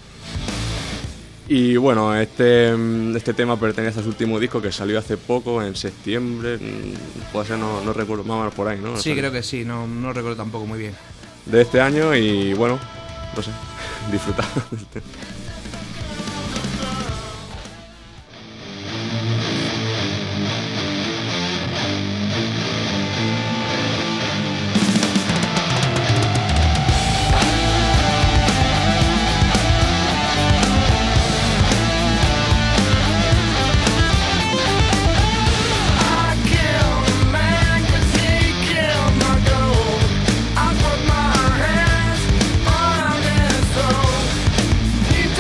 Y bueno, este, este tema pertenece a su último disco que salió hace poco, en septiembre, mm, puede ser, no, no recuerdo, más o menos por ahí, ¿no? Sí, creo que sí, no, no recuerdo tampoco muy bien. De este año y bueno, no sé, disfrutar. He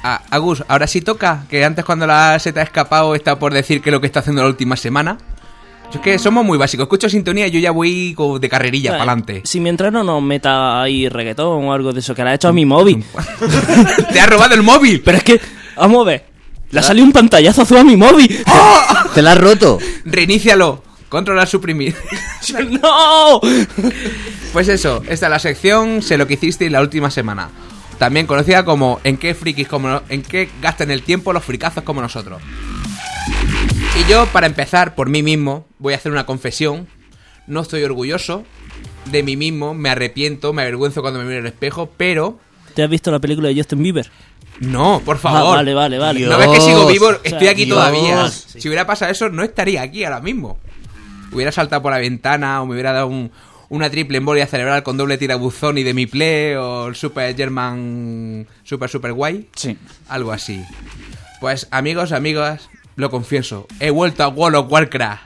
Ah, Agus, ahora sí toca, que antes cuando la se te ha escapado está por decir que lo que está haciendo la última semana. Yo es que somos muy básicos, escucho sintonía y yo ya voy como de carrerilla Vale, para adelante. Si mientras no nos meta ahí reggaetón o algo de eso, que le ha hecho a mi móvil. ¡Te ha robado el móvil! Pero es que, vamos a ver, le ha salido un pantallazo azul a mi móvil. ¡Oh! Te la has roto. Reinícialo, controlar suprimir. ¡No! Pues eso, esta es la sección Sé lo que hiciste la última semana. También conocida como ¿En qué frikis como en qué gastan el tiempo los fricazos como nosotros? Y yo, para empezar, por mí mismo, voy a hacer una confesión. No estoy orgulloso de mí mismo, me arrepiento, me avergüenzo cuando me miro en el espejo, pero... ¿Te has visto la película de Justin Bieber? No, por favor. Ah, vale, vale, vale. ¿No ves que sigo vivo? O sea, Estoy aquí Dios. todavía. Sí. Si hubiera pasado eso, no estaría aquí ahora mismo. Hubiera saltado por la ventana o me hubiera dado un, una triple embolia cerebral con doble tirabuzón y demiplé o el Super German Super Super Guay. Sí. Algo así. Pues amigos, amigas, lo confieso, he vuelto a World of Warcraft.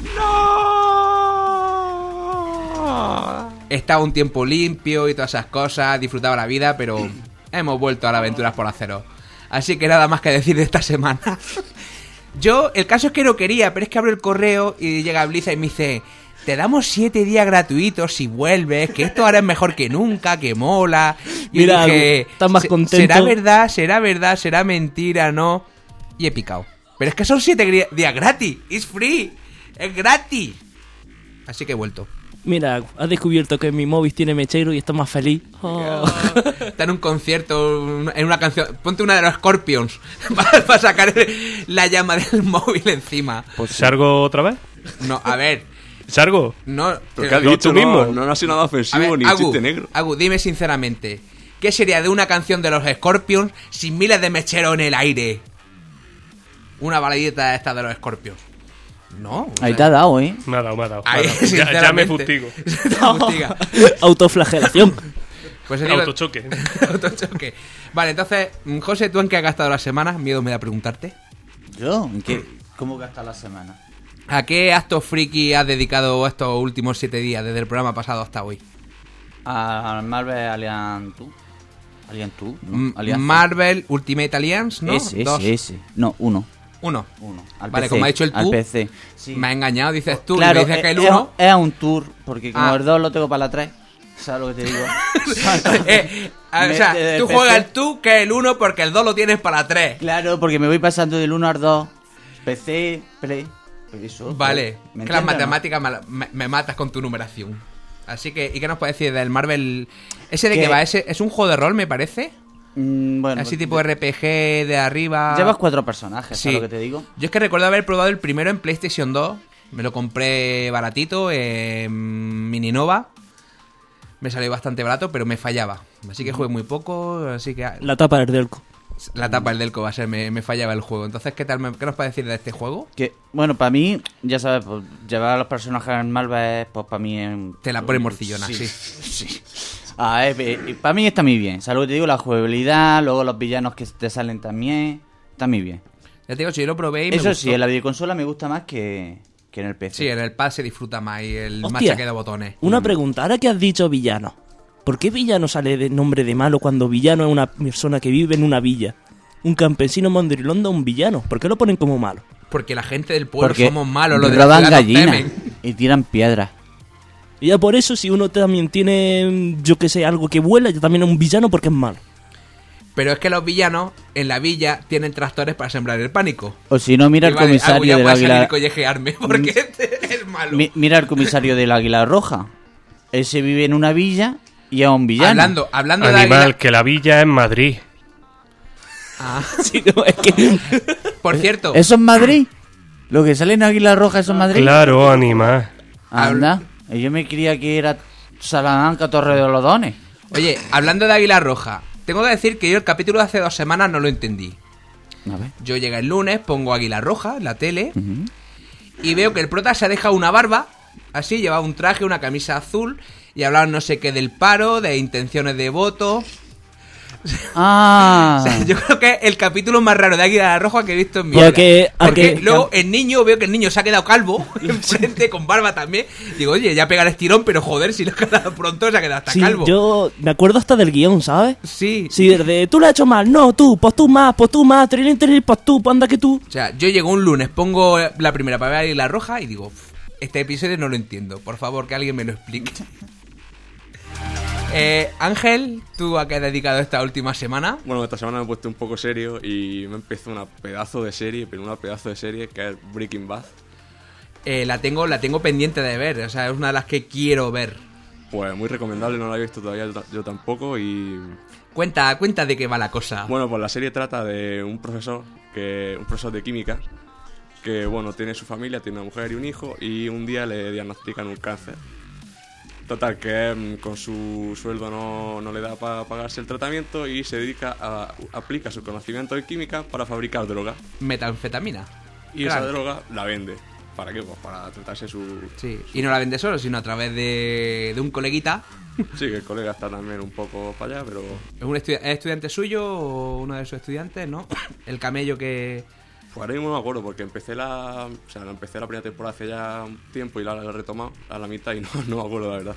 ¡No! Estaba un tiempo limpio y todas esas cosas, disfrutaba la vida, pero hemos vuelto a las aventuras por acero. Así que nada más que decir de esta semana. Yo, el caso es que no quería, pero es que abro el correo y llega Blizzard y me dice: te damos siete días gratuitos si vuelves, que esto ahora es mejor que nunca, que mola. Y Mira, dije, estás más "Se- contento". ¿será verdad? ¿Será verdad? ¿Será mentira? ¿No? Y he picado. Pero es que son siete gri- días gratis. It's free. Es gratis. Así que he vuelto. Mira, has descubierto que mi móvil tiene mechero y está más feliz. Oh. Está en un concierto, en una canción. Ponte una de los Scorpions para, para sacar la llama del móvil encima. Pues ¿Sargo otra vez? No, a ver. ¿Sargo? No, ¿Pero qué has No, dicho? tú mismo. No, no ha sido nada A ofensivo ver, ni un Agu, chiste negro. Agu, dime sinceramente, ¿qué sería de una canción de los Scorpions sin miles de mecheros en el aire? Una baladita esta de los Scorpions. No. o Ahí sea, te ha dado, ¿eh? Me ha dado, me ha dado. me ha Ahí, dado. Ya, ya me sinceramente. fustigo. Te fustiga. Autoflagelación. Pues digo- Autochoque. Autochoque. Vale, entonces, mm, José, ¿tú en qué has gastado las semanas? Miedo me da preguntarte. ¿Yo? ¿En qué? ¿Cómo gastas la semana? ¿A qué actos friki has dedicado estos últimos siete días, desde el programa pasado hasta hoy? Al Marvel Alliance two. Alliance two, ¿no? M- Alianza. Marvel Ultimate Alliance, ¿no? Ese, Dos. ese, ese. No, uno. Uno. Uno. Al Vale, P C, como ha dicho el al tú, P C. Sí. me ha engañado, dices tú, Claro, y me dices que es, el uno... es un tour, porque como Ah. el dos lo tengo para la tres. ¿Sabes lo que te digo? Eh, o Me- sea, desde tú P C. juegas el tú que el uno porque el dos lo tienes para tres. Claro, porque me voy pasando del uno al dos. P C, Play. Pues eso, Vale, ¿me que las entiendes, no? matemáticas me, me- me matas con tu numeración. Así que, ¿y qué nos puedes decir del Marvel? ¿Ese de Que- qué va? ¿Ese es un juego de rol, me parece? Mm, bueno, Así tipo R P G de arriba. llevas cuatro personajes, Sí. ¿sabes lo que te digo? Yo es que recuerdo haber probado el primero en PlayStation dos. Me lo compré baratito en Mininova. Me salió bastante barato, pero me fallaba. Así que jugué muy poco, así que... La tapa del Delco. La tapa del Delco va a ser, me, me fallaba el juego. Entonces, ¿qué tal? me- ¿Qué nos puedes decir de este juego? Que, bueno, para mí, ya sabes, pues, llevar a los personajes en Marvel, pues para mí es... un- Te la pone morcillona, sí. sí. Ah, para mí está muy bien. ¿Sabes lo que te digo? La jugabilidad, luego los villanos que te salen también. Está muy bien. Ya te digo, si yo lo probé y me Eso gustó. sí, en la videoconsola me gusta más que, que en el P C. Sí, en el pad se disfruta más y el Hostia. machaque de botones. Una pregunta, ahora que has dicho villano, ¿por qué villano sale de nombre de malo cuando villano es una persona que vive en una villa? Un campesino mondrilonda, un villano. ¿Por qué lo ponen como malo? Porque la gente del pueblo Porque somos malos, los de la roban ciudad nos gallinas temen. y tiran piedras. Y ya por eso, si uno también tiene, yo que sé, algo que vuela, yo también es un villano porque es malo. Pero es que los villanos en la villa tienen tractores para sembrar el pánico. O si no, mira Y el vale, comisario Agu ya del puede salir Águila... y collejearme, porque este es malo. Mi- mira el comisario del Águila Roja. Ese vive en una villa y es un villano. Hablando, hablando de Animal, águila... que la villa es Madrid. Ah, Sí, no, es que... por cierto, ¿Eso es Madrid? ¿Lo que sale en Águila Roja, eso es Madrid? Claro, animal. Anda. Y yo me creía que era Salamanca, Torre de los Dones. oye, hablando de Águila Roja, tengo que decir que yo el capítulo de hace dos semanas no lo entendí. A ver. Yo llegué el lunes, pongo Águila Roja en la tele Ujú. y veo que el prota se ha dejado una barba, así, llevaba un traje, una camisa azul y hablaban no sé qué del paro, de intenciones de voto. Ah. O sea, yo creo que es el capítulo más raro de Águila Roja que he visto en mi Y a vida. que- a Porque que- luego el niño, veo que el niño se ha quedado calvo enfrente, con barba también. Digo, oye, ya pega el estirón, pero joder, si lo ha quedado pronto, se ha quedado hasta Sí, calvo. yo me acuerdo hasta del guión, ¿sabes? Sí. Sí, desde tú lo has hecho mal, no, tú, pues tú más, pues tú más, trilín, trilín, pues tú, pues anda que tú. O sea, yo llego un lunes, pongo la primera para ver Águila Roja y digo, "Uf, este episodio no lo entiendo. Por favor, que alguien me lo explique". Eh, Ángel, ¿tú a qué has dedicado esta última semana? Bueno, esta semana me he puesto un poco serio y me empezó una pedazo de serie, pero una pedazo de serie que es Breaking Bad. Eh, la tengo la tengo pendiente de ver, o sea, es una de las que quiero ver. Pues muy recomendable, no la he visto todavía yo, ta- yo tampoco y... Cuenta, cuenta de qué va la cosa. Bueno, pues la serie trata de un profesor, que un profesor de química, que bueno, tiene su familia, tiene una mujer y un hijo y un día le diagnostican un cáncer. Total, que mm, con su sueldo no, no le da para pagarse el tratamiento y se dedica a... aplica su conocimiento de química para fabricar droga. Metanfetamina. Y Claro. esa droga la vende. ¿Para qué? Pues para tratarse su... Sí, y no la vende solo, sino a través de, de un coleguita. Sí, que el colega está también un poco para allá, pero... ¿Es, un estu- ¿Es estudiante suyo o uno de sus estudiantes, no? El camello que... Pues ahora mismo no me acuerdo, porque empecé la... O sea, la empecé la primera temporada hace ya un tiempo y la, la he retomado a la mitad y no, no me acuerdo la verdad.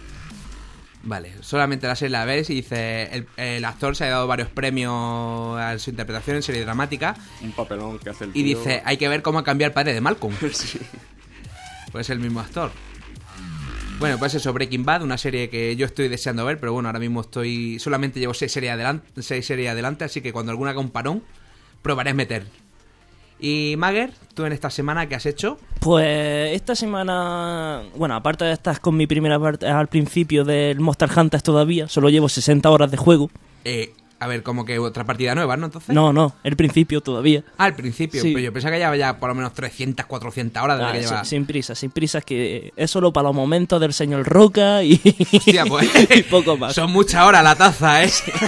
Vale, solamente la serie la ves y dice... El, el actor se ha dado varios premios a su interpretación en serie dramática. Un papelón que hace el Y tío. dice, hay que ver cómo ha cambiado el padre de Malcolm. Sí. Pues es el mismo actor. Bueno, pues eso, Breaking Bad, una serie que yo estoy deseando ver, pero bueno, ahora mismo estoy... Solamente llevo seis series adelante, seis series adelante, así que cuando alguna haga un parón, probaré meter. Y Mager, ¿tú en esta semana qué has hecho? Pues esta semana, bueno, aparte de estar con mi primera parte al principio del Monster Hunter todavía, solo llevo sesenta horas de juego. Eh, a ver, como que otra partida nueva, ¿no? Entonces. No, no, el principio todavía. Ah, al principio, Sí. pero yo pensaba que llevaba ya por lo menos trescientas, cuatrocientas horas de Ah, que sin, lleva. sin prisa, sin prisa, es que es solo para los momentos del señor Roca y, Hostia, pues, y poco más. Son muchas horas la taza, ¿eh?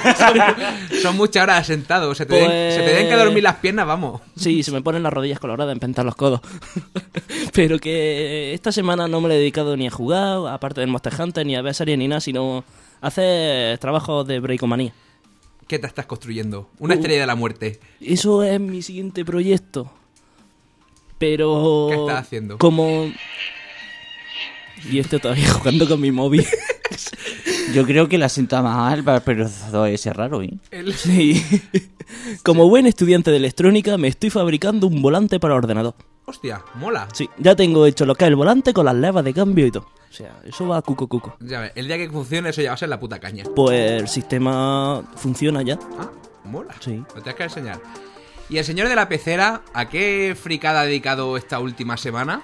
son, son muchas horas sentado. Se te, den- Pues- se te tienen que dormir las piernas, vamos. Sí, se me ponen las rodillas coloradas en pentar los codos. Pero que esta semana no me lo he dedicado ni a jugar, aparte del Monster Hunter, ni a ver series ni nada, sino a hacer trabajos de Breakomanía. ¿Qué te estás construyendo? Una Uh. estrella de la muerte. Eso es mi siguiente proyecto. Pero... ¿Qué estás haciendo? Como... Y estoy todavía jugando con mi móvil. Yo creo que la sienta mal para el periodo ese raro, ¿eh? El- Sí. Como buen estudiante de electrónica, me estoy fabricando un volante para ordenador. Hostia, mola. Sí, ya tengo hecho lo que es el volante con las levas de cambio y todo. O sea, eso va cuco cuco. Ya ves, el día que funcione eso ya va a ser la puta caña. Pues el sistema funciona ya. Ah, mola. Sí. Lo tienes que enseñar. ¿Y el señor de la pecera, a qué fricada ha dedicado esta última semana?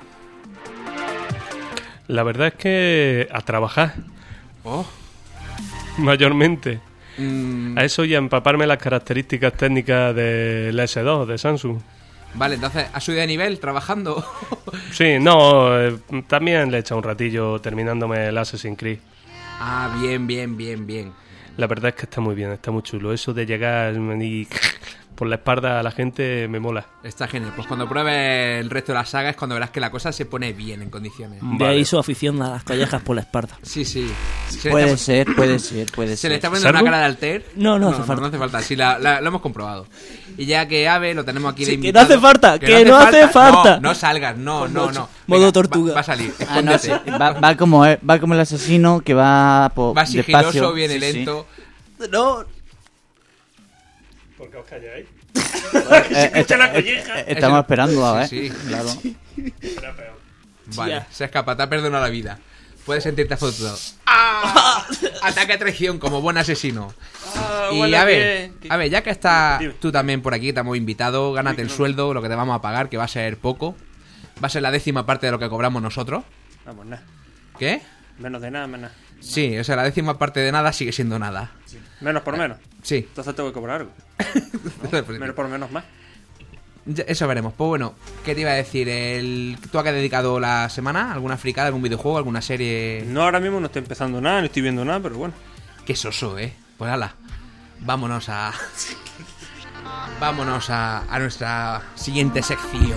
La verdad es que a trabajar, Oh. mayormente. Mm, A eso y a empaparme las características técnicas del ese dos de Samsung. vale, entonces, ¿has subido de nivel trabajando? Sí, no, eh, también le he echado un ratillo terminándome el Assassin's Creed. Ah, bien, bien, bien, bien. La verdad es que está muy bien, está muy chulo. Eso de llegar y por la espalda a la gente me mola. Está genial. Pues cuando pruebes el resto de la saga es cuando verás que la cosa se pone bien en condiciones. De Vale. ahí su afición a las collejas por la espalda. Sí, sí. Se le Puede está- ser, puede ser, puede Se le ser. está poniendo una ¿Sardu? cara de alter. No, no hace falta. No hace falta. Sí, la, la- lo hemos comprobado. Y ya que Ave lo tenemos aquí de Sí, que invitado. no hace falta, que no hace falta. No, no salgas, no, no, no. Modo Venga, tortuga. Va, va a salir. Ah, no, Escóndete. sí, va, va como, eh, va como el asesino que va por Va sigiloso, despacio. viene Sí, sí. lento. No. ¿Por qué os calláis? Eh, esta- eh, estamos Eso- esperando a ver. Sí, sí. Claro. Vale, Ya. se escapa, te ha perdonado la vida. Puedes sentirte afortunado. ¡Ah! Ataque a traición como buen asesino. y a ver, a ver, ya que estás tú también por aquí, te hemos invitado, gánate el sueldo, lo que te vamos a pagar, que va a ser poco. Va a ser la décima parte de lo que cobramos nosotros. Vamos, nada. ¿Qué? Menos de nada, menos. Sí, o sea, la décima parte de nada sigue siendo nada. Menos por menos. Sí. Entonces tengo que cobrar algo. Menos por menos más. Ya- Eso veremos. Pues bueno, ¿qué te iba a decir? El... ¿Tú a qué has dedicado la semana? ¿Alguna fricada, algún videojuego, alguna serie? No, ahora mismo no estoy empezando nada, no estoy viendo nada, pero bueno. Qué soso, ¿eh? Pues ala, vámonos a... vámonos a, a nuestra siguiente sección.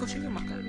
consigue más calvo.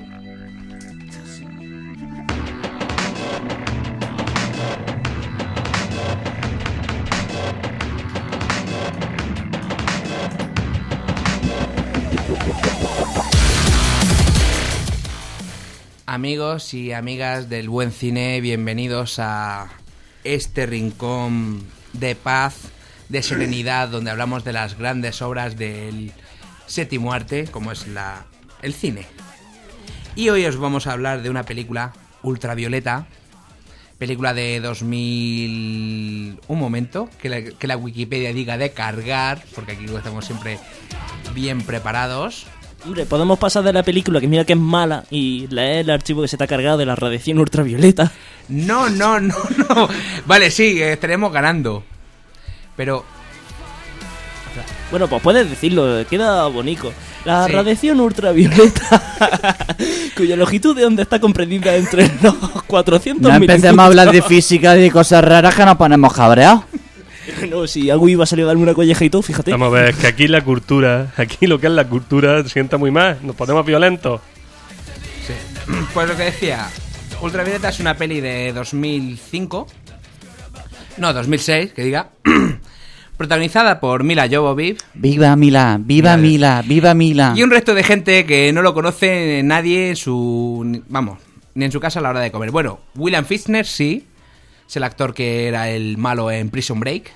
Amigos y amigas del buen cine, bienvenidos a este rincón de paz, de serenidad, donde hablamos de las grandes obras del séptimo arte, como es la, el cine. Y hoy os vamos a hablar de una película, Ultravioleta, película de dos mil... Un momento, que la, que la Wikipedia diga de cargar, porque aquí estamos siempre bien preparados. Hombre, podemos pasar de la película, que mira que es mala, y leer el archivo que se te ha cargado de la radiación ultravioleta. No, no, no, no. Vale, sí, estaremos ganando. Pero... Bueno, pues puedes decirlo, queda bonito. La Sí. radiación ultravioleta, cuya longitud de onda está comprendida entre los cuatrocientos No mil. empecemos a hablar de física y de cosas raras que nos ponemos cabreados. No, si algo iba a salir a darme una colleja y todo, fíjate. Vamos a ver, es que aquí la cultura, aquí lo que es la cultura sienta muy mal, nos ponemos violentos. Sí. Pues lo que decía, Ultravioleta es una peli de dos mil cinco. No, dos mil seis, que diga. Protagonizada por Mila Jovovich. Viva Mila, viva Mila, viva Mila. Y un resto de gente que no lo conoce nadie en su... Vamos, ni en su casa a la hora de comer. Bueno, William Fichtner sí. Es el actor que era el malo en Prison Break.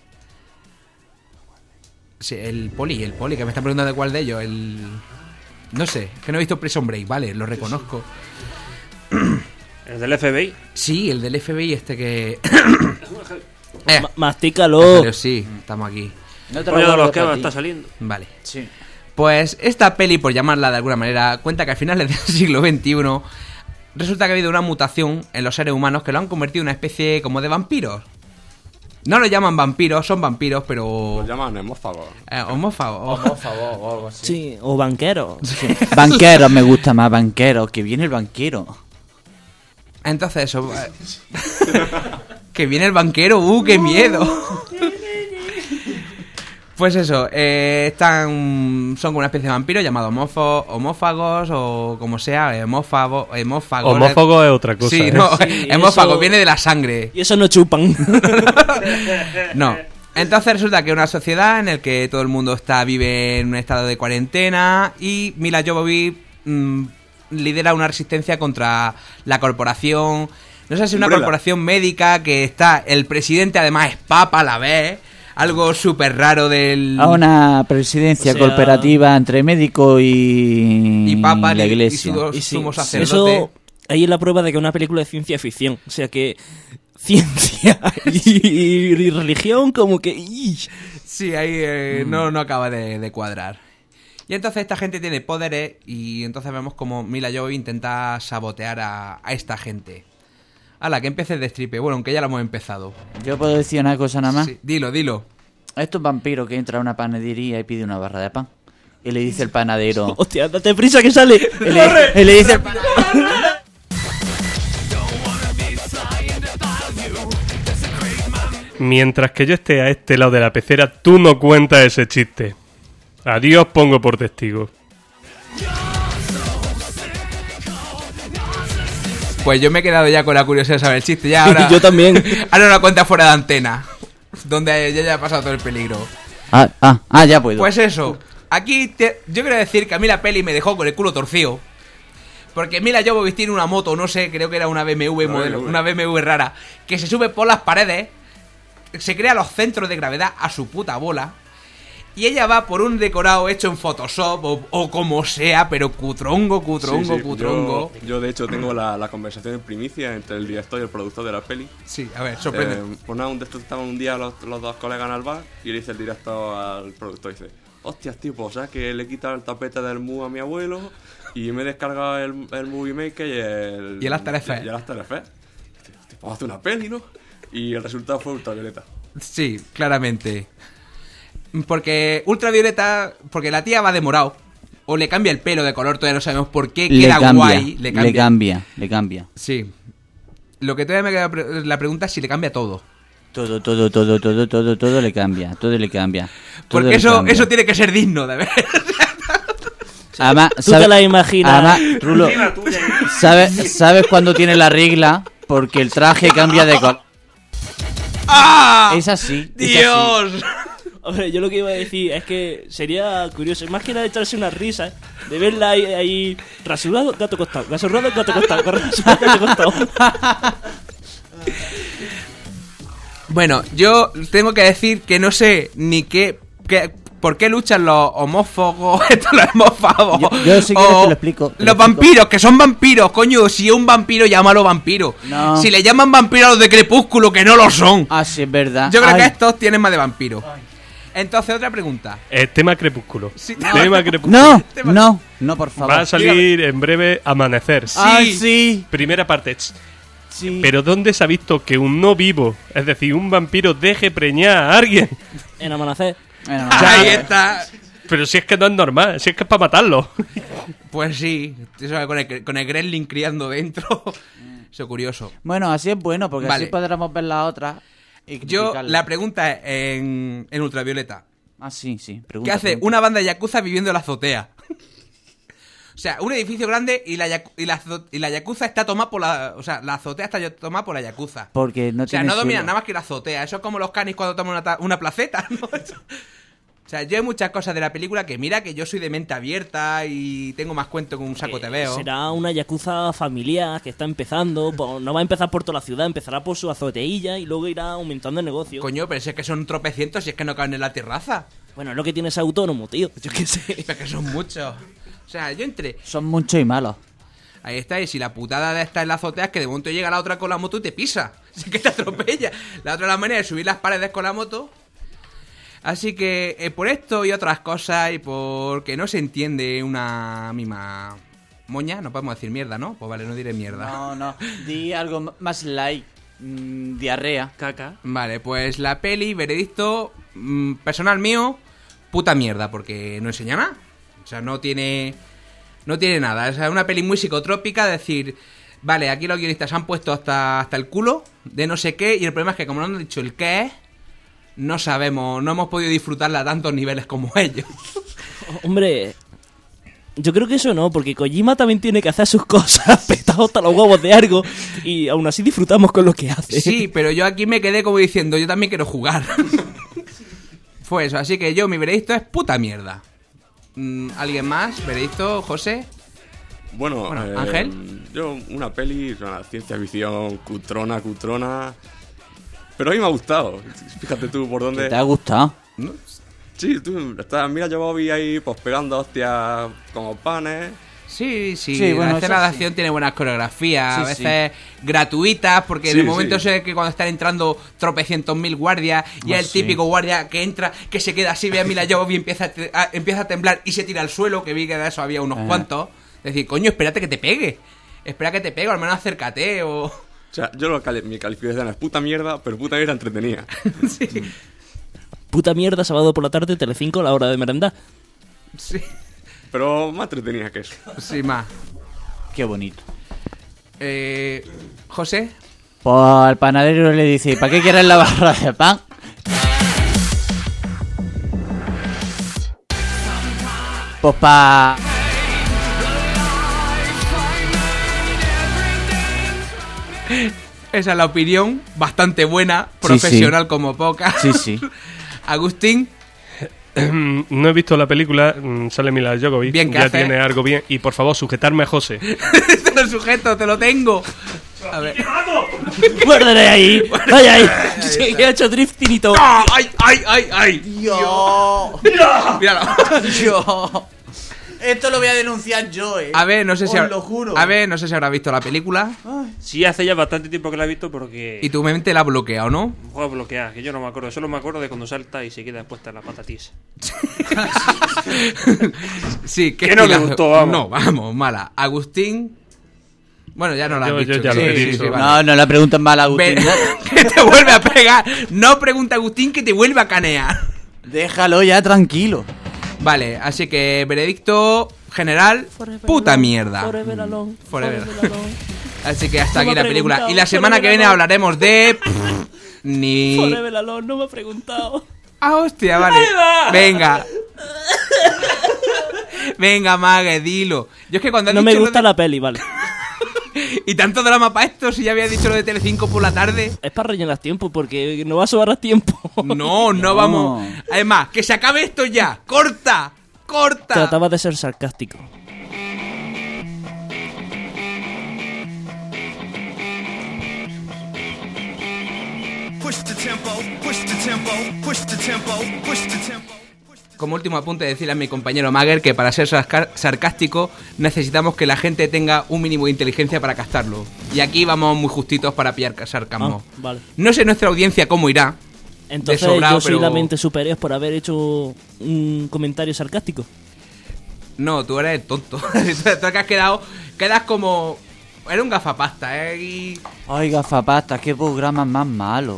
Sí, el poli, el poli, que me está preguntando de cuál de ellos. El... No sé, que no he visto Prison Break, vale, lo reconozco. ¿El del F B I? Sí, el del F B I este que... Eh. Mastícalo. Pero sí, estamos aquí. No te lo de los que está saliendo. Vale. Sí. Pues esta peli, por llamarla de alguna manera, cuenta que a finales del siglo veintiuno resulta que ha habido una mutación en los seres humanos que lo han convertido en una especie como de vampiros. No lo llaman vampiros, son vampiros, pero... Lo llaman hemófagos. Eh, homófagos. Homófagos o algo así. Sí, o banquero. Sí. Banquero, me gusta más banquero. Que viene el banquero. Entonces eso... eh, que viene el banquero, ¡uh, qué miedo! Pues eso, eh, están son como una especie de vampiros llamados homófo- homófagos o como sea, hemófago, hemófagos. Homófago es otra cosa. Sí, ¿eh? no, Sí, hemófago eso- viene de la sangre. Y eso no chupan. No. Entonces resulta que una sociedad en la que todo el mundo está vive en un estado de cuarentena y Mila Jovovich mmm, lidera una resistencia contra la corporación. No sé si una Umbrella. corporación médica que está... El presidente además es papa a la vez. Algo súper raro del... A una presidencia O sea- cooperativa entre médico y, Y papa la y- iglesia. y su- Y sí, sumo sacerdote. eso ahí es la prueba de que es una película de ciencia ficción. O sea que ciencia y, y religión como que... ¡ish! Sí, ahí eh, no, no acaba de, de cuadrar. Y entonces esta gente tiene poderes y entonces vemos como Mila Jovovich intenta sabotear a, a esta gente. Hala, que empiece el destripe. Bueno, aunque ya lo hemos empezado. Yo puedo decir una cosa nada más. Sí, dilo, dilo. Estos vampiros que entra a una panadería y pide una barra de pan. Y le dice el panadero... Hostia, date prisa que sale. y, le, y le dice el panadero... Mientras que yo esté a este lado de la pecera, tú no cuentas ese chiste. Adiós, pongo por testigo. Pues yo me he quedado ya con la curiosidad de saber el chiste. Ya ahora, Yo también. Ahora una cuenta fuera de antena. Donde ya haya pasado todo el peligro. Ah, ah, ah, ya puedo. Pues eso. Aquí te- yo quiero decir que a mí la peli me dejó con el culo torcido. Porque Mila Jovovich tiene una moto, no sé, creo que era una B M W Una modelo, B M W. una B M W rara, que se sube por las paredes, se crea los centros de gravedad a su puta bola, y ella va por un decorado hecho en Photoshop o, o como sea, pero cutrongo, cutrongo, Sí, sí, cutrongo. Yo, yo, de hecho, tengo la, la conversación en primicia entre el director y el productor de la peli. Sí, a ver, sorprende. Eh, pues nada, un de estos estaban un día los, los dos colegas en el bar y le dice el director al productor, dice, hostias, tipo, ¿sabes? Que le he quitado el tapete del Mu a mi abuelo y me he descargado el, el Movie Maker y el... Y el After Effects. Y el After Effects. Hostia, hostia, pues hace una peli, ¿no? Y el resultado fue Ultravioleta. Sí, claramente. Porque Ultravioleta, porque la tía va de morado, o le cambia el pelo de color, todavía no sabemos por qué, le queda cambia, guay. Le cambia, le cambia, le cambia. Sí. Lo que todavía me queda pre- la pregunta es si le cambia todo. Todo, todo, todo, todo, todo, todo le cambia, todo le cambia. todo Porque le eso, cambia. eso tiene que ser digno de ver. Además, Tú sabe- te la imaginas. Además, Rulo, ¿sabes, ¿sabes cuándo tiene la regla? Porque el traje cambia de color. ¡Ah! Es así. es ¡Dios! Hombre, yo lo que iba a decir es que sería curioso, más que nada echarse una risa, de verla ahí, ahí rasurado, gato costado, rasurado, gato costado, rasurado, gato costado. Bueno, yo tengo que decir que no sé ni qué, qué por qué luchan los homófobos, estos los homófobos. Yo- yo si quieres o te lo explico, te lo los explico. vampiros, que son vampiros, coño. Si es un vampiro, llámalo vampiro. No. Si le llaman vampiro a los de Crepúsculo, que no lo son. Ah, sí, es verdad. Yo creo Ay, que estos tienen más de vampiro. Entonces, otra pregunta. Eh, tema Crepúsculo. Sí, Tema Crepúsculo. No, no, no, por favor. Va a salir en breve Amanecer. Ay, sí. Primera parte. Ch. Sí. Pero ¿dónde se ha visto que un no vivo, es decir, un vampiro, deje preñar a alguien? En Amanecer. Bueno, Ahí está. Pero si es que no es normal, si es que es para matarlo. Pues sí, eso con el, con el gremlin criando dentro. Eso es curioso. bueno, así es bueno, porque Vale. así podremos ver la otra y Yo, criticarla. la pregunta es en, en Ultravioleta. Ah, sí, sí. ¿Qué Pregunta, hace pregunta. una banda de yakuza viviendo en la azotea? O sea, un edificio grande y la, yaku- y la, azo- y la yakuza está tomada por la... O sea, la azotea está ya tomada por la yakuza. Porque no O sea, tiene no dominan suelo. nada más que la azotea. Eso es como los canis cuando toman una, ta- una placeta, ¿no? O sea, yo hay muchas cosas de la película que mira que yo soy de mente abierta y tengo más cuento que un saco te veo. Será una yakuza familiar que está empezando, pues, no va a empezar por toda la ciudad, empezará por su azoteilla y luego irá aumentando el negocio. Coño, pero si es que son tropecientos y es que no caben en la terraza. Bueno, es lo que tiene ese autónomo, tío. Yo qué sé. Es que son muchos. O sea, yo entré... Son muchos y malos. Ahí está, y si la putada de esta en la azotea es que de momento llega la otra con la moto y te pisa. Así que te atropella. La otra la manera de subir las paredes con la moto. Así que eh, por esto y otras cosas, y porque no se entiende una misma moña, no podemos decir mierda, ¿no? Pues vale, no diré mierda. No, no. Di algo m- más light. Mm, diarrea. Caca. Vale, pues la peli, veredicto, mm, personal mío, puta mierda, porque no enseña nada. O sea, no tiene... No tiene nada. O sea, es una peli muy psicotrópica, decir... Vale, aquí los guionistas han puesto hasta, hasta el culo de no sé qué, y el problema es que como no han dicho el qué es, no sabemos, no hemos podido disfrutarla a tantos niveles como ellos. Hombre, yo creo que eso no, porque Kojima también tiene que hacer sus cosas petados hasta los huevos de algo y aún así disfrutamos con lo que hace. Sí, pero yo aquí me quedé como diciendo, yo también quiero jugar. Fue eso, así que yo, mi veredicto es puta mierda. Mm, ¿Alguien más? ¿Veredicto, José? Bueno, Bueno, eh, Ángel. Yo, una peli, una ciencia ficción, cutrona, cutrona. Pero a mí me ha gustado. Fíjate tú por dónde. ¿Te ha gustado? ¿No? Sí, tú estás, mira, yo vi ahí pues pegando hostias como panes. Sí, sí, Sí, la bueno, escena eso de sí. acción tiene buenas coreografías, Sí, a veces gratuitas, porque Sí, de momento sí. sé que cuando están entrando tropecientos mil guardias, y Ah, es el sí. típico guardia que entra, que se queda así, ve a Mila Jovovich y empieza a, te- a- empieza a temblar y se tira al suelo, que vi que de eso había unos Ajá. cuantos. Es decir, coño, espérate que te pegue. Espera que te pegue, o al menos acércate, o... O sea, yo lo cali mi calificación es puta mierda, pero puta mierda entretenida. sí, Puta mierda, sábado por la tarde, Telecinco, a la hora de merendar. sí, Pero más entretenida que eso. sí, más. Qué bonito. Eh, José, Pues al panadero le dice, ¿para qué quieres la barra de pan? Pues pa... esa es la opinión, bastante buena, Sí, profesional como poca. Sí, sí. Agustín, No he visto la película, mm, sale Mila Jovovich, Bien, ¿qué ya hace? tiene algo bien. Y por favor, sujetarme a José. te lo sujeto, te lo tengo. A ver. ¡Muérdele ahí! ¡Ay, ay! Sí, he hecho drifting y todo. ¡Ah! ¡Ay, ay, ay, ay! Yo... Míralo. Yo... Esto lo voy a denunciar yo, eh. A ver, no sé si Os habrá- lo juro. A ver, no sé si habrá visto la película Sí, hace ya bastante tiempo que la he visto porque... y tu mente la ha bloqueado, ¿no? Juego bloqueada, que yo no me acuerdo. Solo me acuerdo de cuando salta y se queda puesta en la patatís. Sí, que Que no me gustó, vamos. No, vamos, mala. Agustín. Bueno, ya no la has Yo- yo dicho. ya lo sí, he sí, dicho. sí, vale. No, no la pregunten mal a Agustín. Ve- que te vuelve a pegar. No pregunta Agustín que te vuelve a canear. Déjalo ya tranquilo. Vale, así que veredicto general, puta mierda. Forever alone. Forever. Forever alone. Así que hasta No me aquí ha la película. preguntado, Y la semana Forever que viene alone. hablaremos de... pff, Ni... Forever alone, no me ha preguntado. Ah, hostia, vale. Ahí va. Venga. Venga, Mague, dilo. Yo es que cuando has No dicho me lo gusta de- la peli, vale. Y tanto drama para esto, si ya había dicho lo de Telecinco por la tarde. Es para rellenar tiempo, porque no va a sobrar tiempo. No, no vamos. Además, que se acabe esto ya. ¡Corta! ¡Corta! Trataba de ser sarcástico. Push the tempo, push the tempo, push the tempo, push the tempo. Como último apunte, decirle a mi compañero Mager que para ser sarca- sarcástico necesitamos que la gente tenga un mínimo de inteligencia para captarlo. Y aquí vamos muy justitos para pillar sarcasmo. Ah, vale. No sé nuestra audiencia cómo irá. Entonces de sobrado, yo soy pero- la mente superior por haber hecho un comentario sarcástico. No, tú eres el tonto. Tú que has quedado... Quedas como... Eres un gafapasta, ¿eh? Y... Ay, gafapasta, qué programa más malo.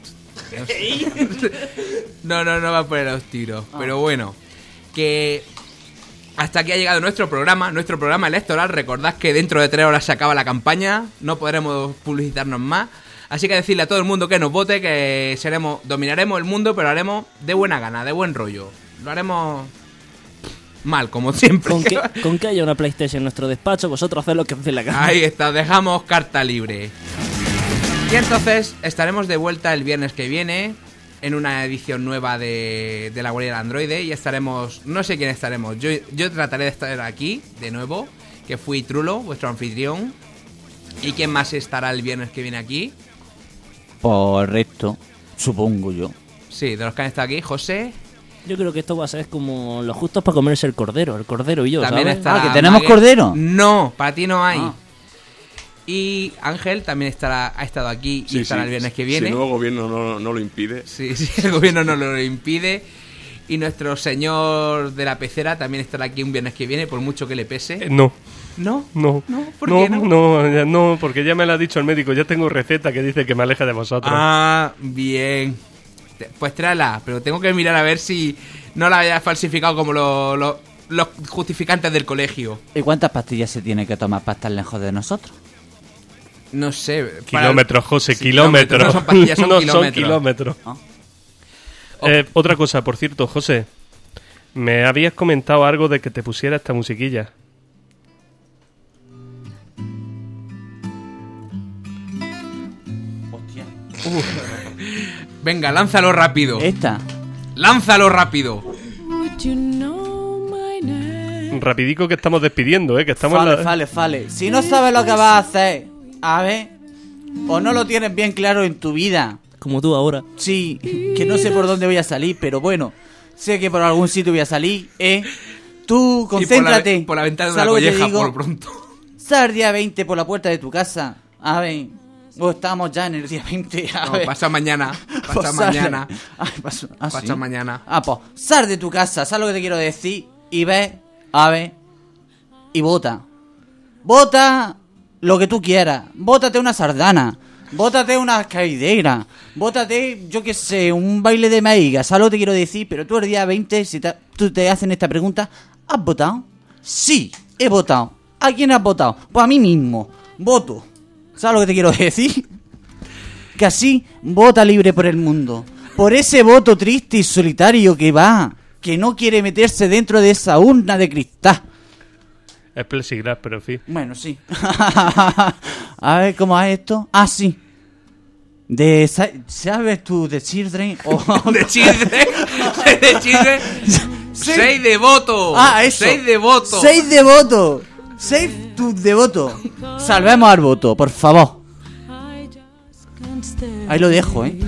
No, no, no va a poner los tiros. Ah. Pero bueno, que hasta aquí ha llegado nuestro programa, nuestro programa electoral. Recordad que dentro de tres horas se acaba la campaña, no podremos publicitarnos más. Así que decirle a todo el mundo que nos vote, que seremos, dominaremos el mundo, pero lo haremos de buena gana, de buen rollo. Lo haremos mal, como siempre. Con que, con que haya una PlayStation en nuestro despacho, vosotros haced lo que os dé la gana. Ahí está, dejamos carta libre. Y entonces estaremos de vuelta el viernes que viene en una edición nueva de, de La Guardia del Androide y estaremos, no sé quién estaremos, yo, yo trataré de estar aquí de nuevo, que fui Trulo, vuestro anfitrión. ¿Y quién más estará el viernes que viene aquí? Por resto, supongo yo. Sí, de los que han estado aquí, José. Yo creo que esto va a ser como los justos para comerse el cordero, el cordero y yo, También ¿sabes? estará Ah, ¿que tenemos Mague. cordero? No, para ti no hay. Ah. Y Ángel también estará, ha estado aquí y Sí, estará sí, el viernes que Si viene. el nuevo gobierno no, no lo impide. Sí, sí, el gobierno no lo impide. Y nuestro señor de la pecera también estará aquí un viernes que viene, por mucho que le pese. Eh, no. ¿No? No, No, ¿por no, qué no? no, ya no, porque ya me lo ha dicho el médico, ya tengo receta que dice que me aleja de vosotros. Ah, bien. Te- Pues tráela, pero tengo que mirar a ver si no la haya falsificado como lo- lo- los justificantes del colegio. ¿Y cuántas pastillas se tiene que tomar para estar lejos de nosotros? No sé. para- Kilómetros, José, Sí, kilómetros. No son pastillas, son No kilómetros. kilómetros. Ah. Eh, otra cosa, por cierto, José, me habías comentado algo de que te pusiera esta musiquilla. Venga, lánzalo rápido. Esta. Lánzalo rápido. Rapidico que estamos despidiendo, ¿eh? Que estamos en Fale, la- fale, fale. Si no sabes lo que vas a hacer, a ver, o no lo tienes bien claro en tu vida. Como tú ahora. Sí, que no sé por dónde voy a salir, pero bueno, sé que por algún sitio voy a salir, ¿eh? Tú, concéntrate. Y por la, por la ventana de una ¿Sabes lo que te colleja, digo? por pronto. Sal día veinte por la puerta de tu casa. A ver, o estamos ya en el día veinte. A No, ver. pasa mañana. Pasa Pues sale. mañana. Ay, paso- ah, Pasa ¿sí? mañana. Ah, pues, sal de tu casa, ¿sabes lo que te quiero decir? Y ve, a ver, y vota. Vota lo que tú quieras. Vótate una sardana. Vótate una caidera. Vótate, yo qué sé, un baile de maiga. ¿Sabes lo que te quiero decir? Pero tú el día veinte, si te, tú te hacen esta pregunta, ¿has votado? Sí, he votado. ¿A quién has votado? Pues a mí mismo. Voto. ¿Sabes lo que te quiero decir? Que así vota libre por el mundo. Por ese voto triste y solitario que va, que no quiere meterse dentro de esa urna de cristal. Es plexiglas, pero en fin. Bueno, sí. A ver, ¿cómo es esto? Ah, sí. De, sa- ¿sabes tú de Children? O- De Children. De Children. Seis de voto. Ah, eso. Seis de voto. Seis de voto. Seis tus de voto. Salvemos al voto, por favor. Ahí lo dejo, ¿eh?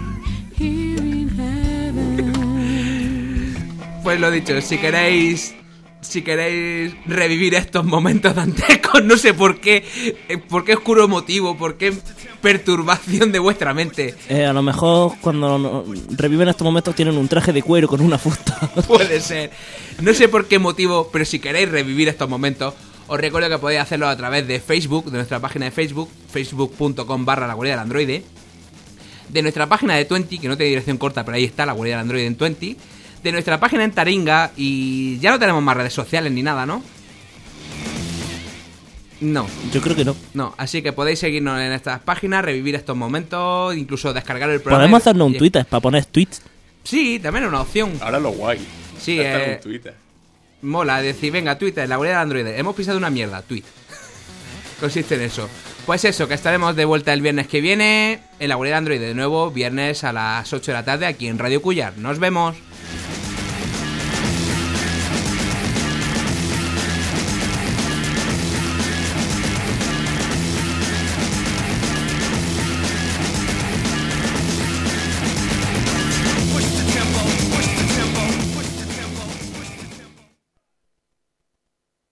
Pues lo dicho, si queréis si queréis revivir estos momentos dantescos, no sé por qué, eh, por qué oscuro motivo, por qué perturbación de vuestra mente. Eh, a lo mejor cuando no- reviven estos momentos tienen un traje de cuero con una fusta. Puede ser. No sé por qué motivo, pero si queréis revivir estos momentos, os recuerdo que podéis hacerlo a través de Facebook, de nuestra página de Facebook, facebook punto com barra la guardia del androide, de nuestra página de Twenty, que no tiene dirección corta, pero ahí está, la guardia del androide en Twenty, de nuestra página en Taringa, y ya no tenemos más redes sociales ni nada, ¿no? No, Yo creo que no. no, así que podéis seguirnos en estas páginas, revivir estos momentos, incluso descargar el programa. Podemos y- hacernos un y- Twitter para poner tweets. Sí, también es una opción. Ahora es lo guay. Sí, Estar eh, en Twitter. mola decir, venga, Twitter, la guarida de Android, hemos pisado una mierda, tweet. Consiste en eso. Pues eso, que estaremos de vuelta el viernes que viene en la guarida de Android de nuevo, viernes a las ocho de la tarde aquí en Radio Cuyar. Nos vemos.